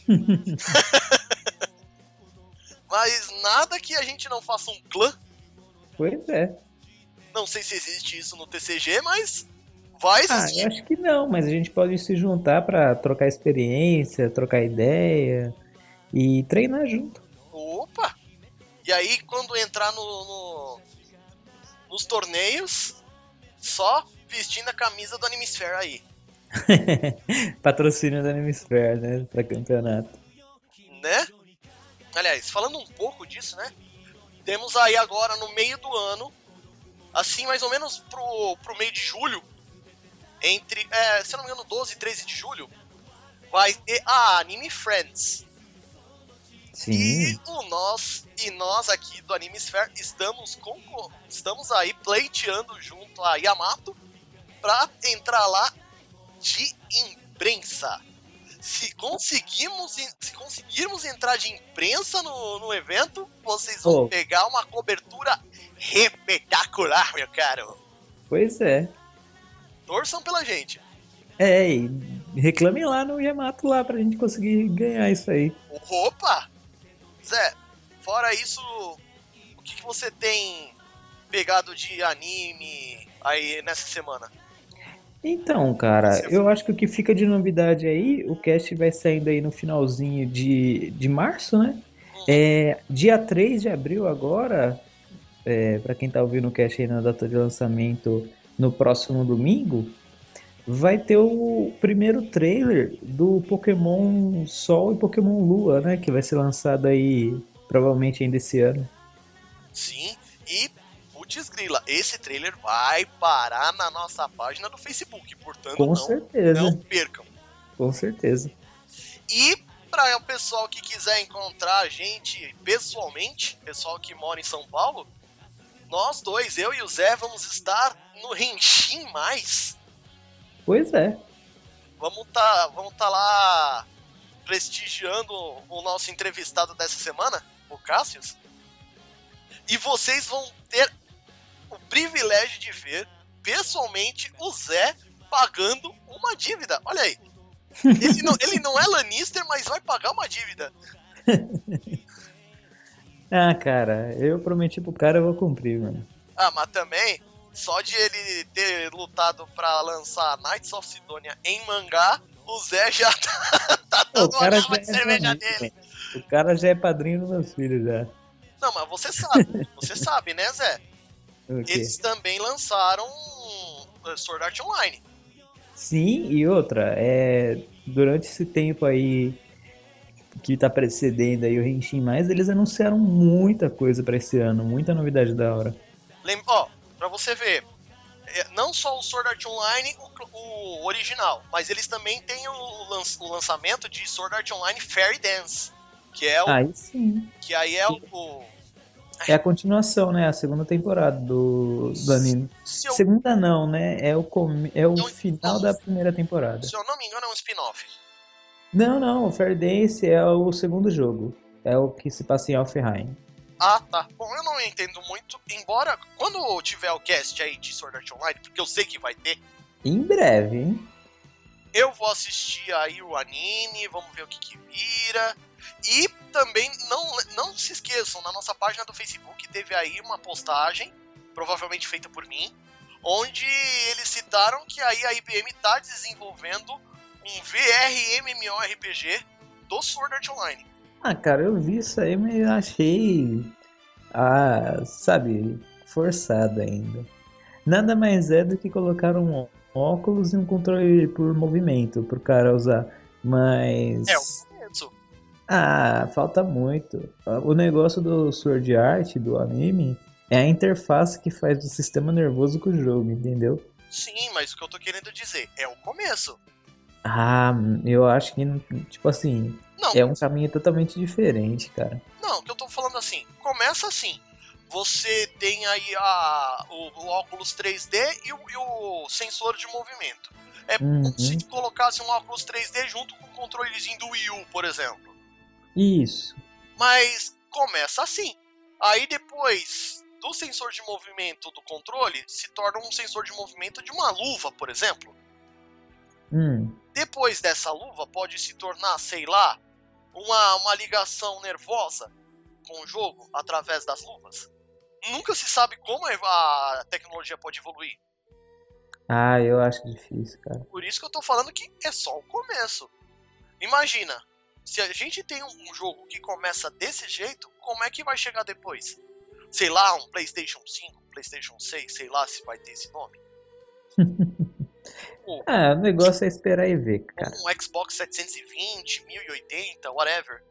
Mas nada que a gente não faça um clã. Pois é. Não sei se existe isso no TCG, mas vai existir. Eu acho que não, mas a gente pode se juntar pra trocar experiência, trocar ideia e treinar junto. Opa! E aí, quando entrar nos torneios, só vestindo a camisa do Animesphere aí. Patrocínio da Animesphere, né? Pra campeonato. Né? Aliás, falando um pouco disso, né? Temos aí agora no meio do ano, assim mais ou menos pro meio de julho, entre, se eu não me engano, 12 e 13 de julho, vai ter a Anime Friends. Sim. E nós aqui do Animesphere estamos aí pleiteando junto a Yamato pra entrar lá de imprensa. Se conseguirmos entrar de imprensa no evento, vocês vão pegar uma cobertura espetacular, meu caro. Pois é. Torçam pela gente. E reclamem lá no Yamato lá pra gente conseguir ganhar isso aí. Opa! Zé, fora isso, o que você tem pegado de anime aí nessa semana? Então, cara, eu acho que o que fica de novidade aí, o cast vai saindo aí no finalzinho de março, né? Dia 3 de abril agora, pra quem tá ouvindo o cast aí na data de lançamento, no próximo domingo, vai ter o primeiro trailer do Pokémon Sol e Pokémon Lua, né? Que vai ser lançado aí provavelmente ainda esse ano. Sim, e putz grila, esse trailer vai parar na nossa página do Facebook, portanto não percam. Com certeza. E para o pessoal que quiser encontrar a gente pessoalmente, pessoal que mora em São Paulo, nós dois, eu e o Zé, vamos estar no Henshin Mais. Pois é. Vamos tá lá prestigiando o nosso entrevistado dessa semana, o Cassius. E vocês vão ter o privilégio de ver pessoalmente o Zé pagando uma dívida. Olha aí. Ele não é Lannister, mas vai pagar uma dívida. Cara, eu prometi pro cara, eu vou cumprir, mano. Mas também, Só de ele ter lutado pra lançar Knights of Sidonia em mangá, o Zé já tá Pô, o dando uma cara garrafa já de é cerveja amigo, dele. O cara já é padrinho dos meus filhos já. Não, mas você sabe, né, Zé? O quê? Eles também lançaram Sword Art Online. Sim, e outra, durante esse tempo aí que tá precedendo aí o Henshin Mais, eles anunciaram muita coisa pra esse ano, muita novidade da hora. Ó, pra você ver, não só o Sword Art Online, o original, mas eles também têm o lançamento de Sword Art Online Fairy Dance, que é Aí sim. que aí é o É a continuação, né? A segunda temporada do anime. se eu, Segunda não, né? É o final da primeira temporada. se eu não me engano, é um spin-off. Não, o Fairy Dance é o segundo jogo. É o que se passa em Alfheim. Ah, tá. Bom, eu não entendo muito, embora quando tiver o cast aí de Sword Art Online, porque eu sei que vai ter, Em breve, hein? eu vou assistir aí o anime, vamos ver o que vira. E também não se esqueçam, na nossa página do Facebook teve aí uma postagem, provavelmente feita por mim, onde eles citaram que aí a IBM tá desenvolvendo um VRMMORPG do Sword Art Online. Ah, cara, eu vi isso aí, mas eu achei, sabe, forçado ainda. Nada mais é do que colocar um óculos e um controle por movimento pro cara usar. Mas... É o começo. falta muito. O negócio do Sword Art, do anime, é a interface que faz do sistema nervoso com o jogo, entendeu? Sim, mas o que eu tô querendo dizer é o começo. Eu acho que, tipo assim, Não, é um caminho totalmente diferente, cara. não, o que eu tô falando assim, começa assim. Você tem aí o óculos 3D e o sensor de movimento. É como se colocasse um óculos 3D junto com o controlezinho do Wii U, por exemplo. Isso. Mas começa assim. Aí depois do sensor de movimento do controle, se torna um sensor de movimento de uma luva, por exemplo. Depois dessa luva pode se tornar, sei lá, uma ligação nervosa com o jogo através das luvas. Nunca se sabe como a tecnologia pode evoluir. Eu acho difícil, cara. Por isso que eu tô falando que é só o começo. Imagina, se a gente tem um jogo que começa desse jeito, como é que vai chegar depois? Sei lá, um PlayStation 5, um PlayStation 6, sei lá se vai ter esse nome. O negócio é esperar e ver, cara. Um Xbox 720, 1080, whatever.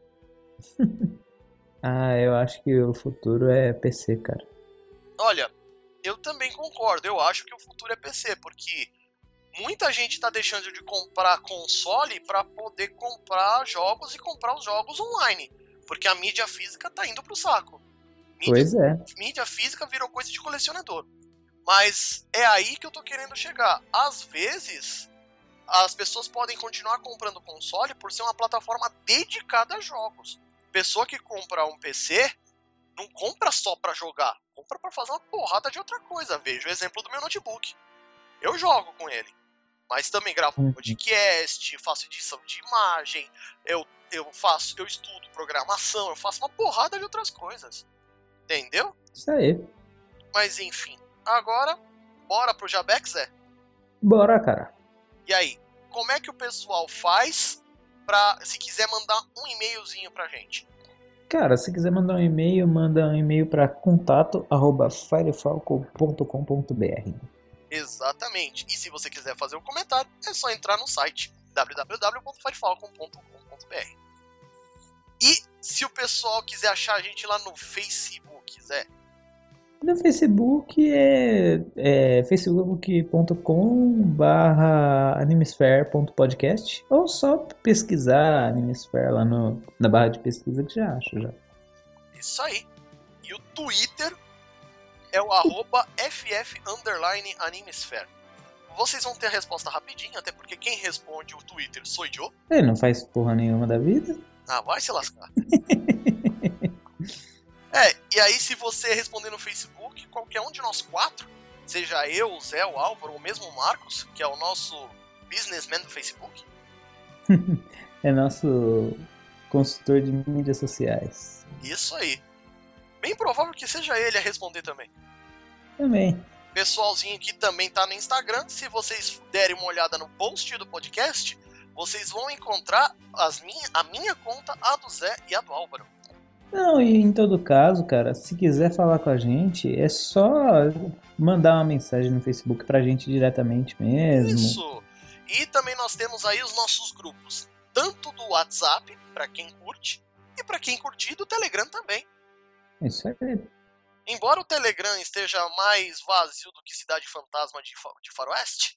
Eu acho que o futuro é PC, cara. Olha, eu também concordo. Eu acho que o futuro é PC, porque muita gente tá deixando de comprar console para poder comprar jogos e comprar os jogos online. Porque a mídia física tá indo pro saco. Pois é. Mídia física virou coisa de colecionador. Mas é aí que eu tô querendo chegar. Às vezes, as pessoas podem continuar comprando console por ser uma plataforma dedicada a jogos. Pessoa que compra um PC não compra só pra jogar, compra pra fazer uma porrada de outra coisa. Veja o exemplo do meu notebook. Eu jogo com ele, mas também gravo um podcast, faço edição de imagem, eu estudo programação, eu faço uma porrada de outras coisas. Entendeu? Isso aí. Mas enfim, agora, bora pro Jabex, Zé? Bora, cara. E aí, como é que o pessoal faz pra, se quiser mandar um e-mailzinho pra gente? Cara, se quiser mandar um e-mail, manda um e-mail para contato@firefalco.com.br. Exatamente. E se você quiser fazer um comentário, é só entrar no site www.firefalcon.com.br. E se o pessoal quiser achar a gente lá no Facebook, Zé? No Facebook é facebook.com/animesphere.podcast ou só pesquisar Animesphere lá na barra de pesquisa que já acha já. Isso aí. E o Twitter é o @ff_animesphere. Vocês vão ter a resposta rapidinho, até porque quem responde o Twitter sou eu. Ele não faz porra nenhuma da vida. Vai se lascar. E aí se você responder no Facebook, qualquer um de nós quatro, seja eu, o Zé, o Álvaro, ou mesmo o Marcos, que é o nosso businessman do Facebook. É nosso consultor de mídias sociais. Isso aí. Bem provável que seja ele a responder também. Também. Pessoalzinho que também tá no Instagram, se vocês derem uma olhada no post do podcast, vocês vão encontrar a minha conta, a do Zé e a do Álvaro. Não, e em todo caso, cara, se quiser falar com a gente, é só mandar uma mensagem no Facebook pra gente diretamente mesmo. Isso! E também nós temos aí os nossos grupos, tanto do WhatsApp, pra quem curte, e pra quem curtir do Telegram também. Isso aí. Embora o Telegram esteja mais vazio do que Cidade Fantasma de Faroeste,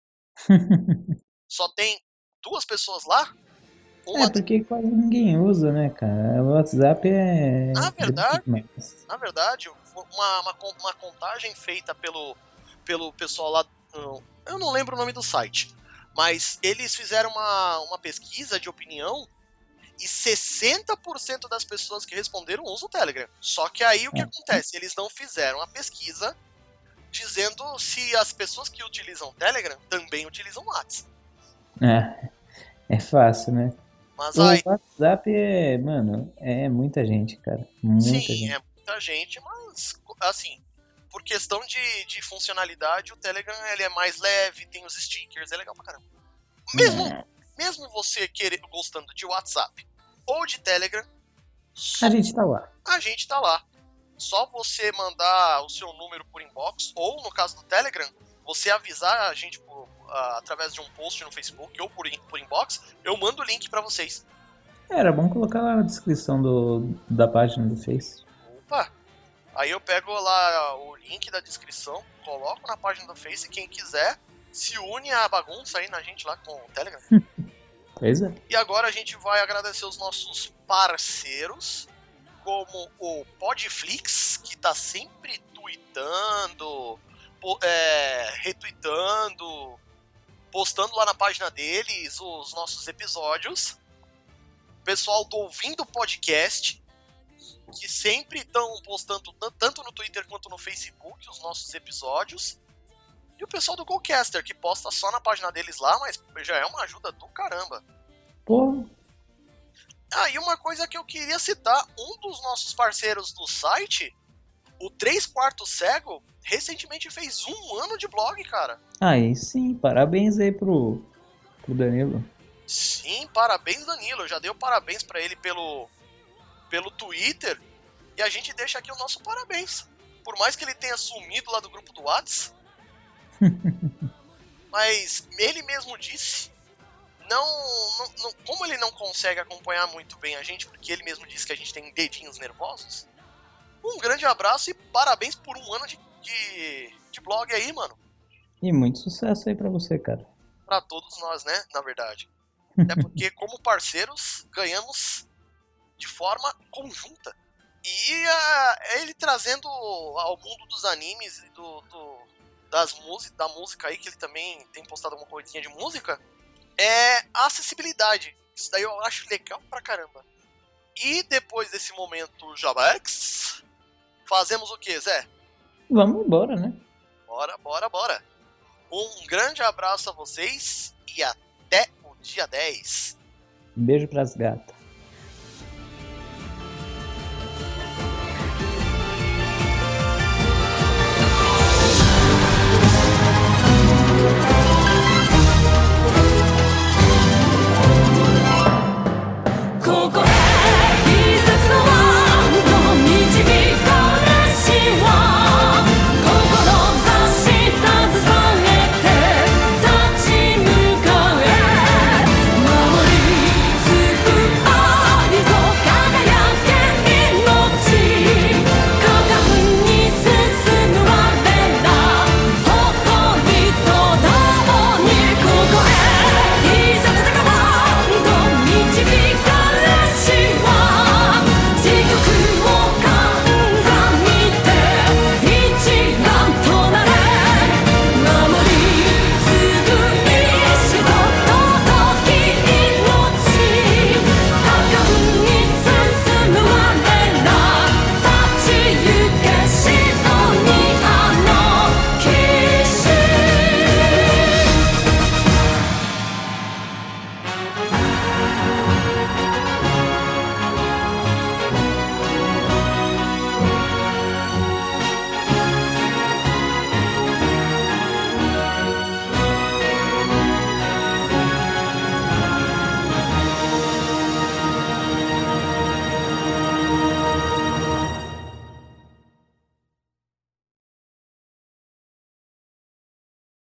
só tem 2 pessoas lá. É, porque quase ninguém usa, né, cara? O WhatsApp é... Na verdade, uma contagem feita pelo pessoal lá, eu não lembro o nome do site, mas eles fizeram uma pesquisa de opinião e 60% das pessoas que responderam usam o Telegram. Só que aí o que acontece? Eles não fizeram a pesquisa dizendo se as pessoas que utilizam o Telegram também utilizam o WhatsApp. É fácil, né? Mas o aí... WhatsApp é muita gente, cara. Sim, é muita gente, mas assim, por questão de funcionalidade, o Telegram ele é mais leve, tem os stickers, é legal pra caramba. Mesmo você gostando de WhatsApp ou de Telegram, a gente tá lá. A gente tá lá. Só você mandar o seu número por inbox, ou no caso do Telegram, você avisar a gente através de um post no Facebook ou por inbox, eu mando o link pra vocês. Era bom colocar lá na descrição da página do Face. Opa! Aí eu pego lá o link da descrição, coloco na página do Face, quem quiser se une à bagunça aí na gente lá com o Telegram. Pois é. E agora a gente vai agradecer os nossos parceiros, como o Podflix, que tá sempre tweetando, retweetando, postando lá na página deles os nossos episódios. O pessoal do Ouvindo Podcast, que sempre estão postando tanto no Twitter quanto no Facebook os nossos episódios. E o pessoal do GoCaster, que posta só na página deles lá, mas já é uma ajuda do caramba. Pô. E uma coisa que eu queria citar, um dos nossos parceiros do site, o 3/4 Cego, recentemente fez 1 ano de blog, cara. Aí sim, parabéns aí pro Danilo. Sim, parabéns, Danilo. Eu já dei o parabéns pra ele pelo Twitter, e a gente deixa aqui o nosso parabéns. Por mais que ele tenha sumido lá do grupo do WhatsApp, mas ele mesmo disse, como ele não consegue acompanhar muito bem a gente, porque ele mesmo disse que a gente tem dedinhos nervosos, um grande abraço e parabéns por 1 ano de blog aí, mano. E muito sucesso aí pra você, cara. Pra todos nós, né, na verdade. É porque como parceiros ganhamos de forma conjunta. E ele trazendo ao mundo dos animes e da música aí, que ele também tem postado uma coisinha de música, é a acessibilidade. Isso daí eu acho legal pra caramba. E depois desse momento Jabex, fazemos o que, Zé? Vamos embora, né? Bora. Um grande abraço a vocês e até o dia 10. Beijo pras gatas.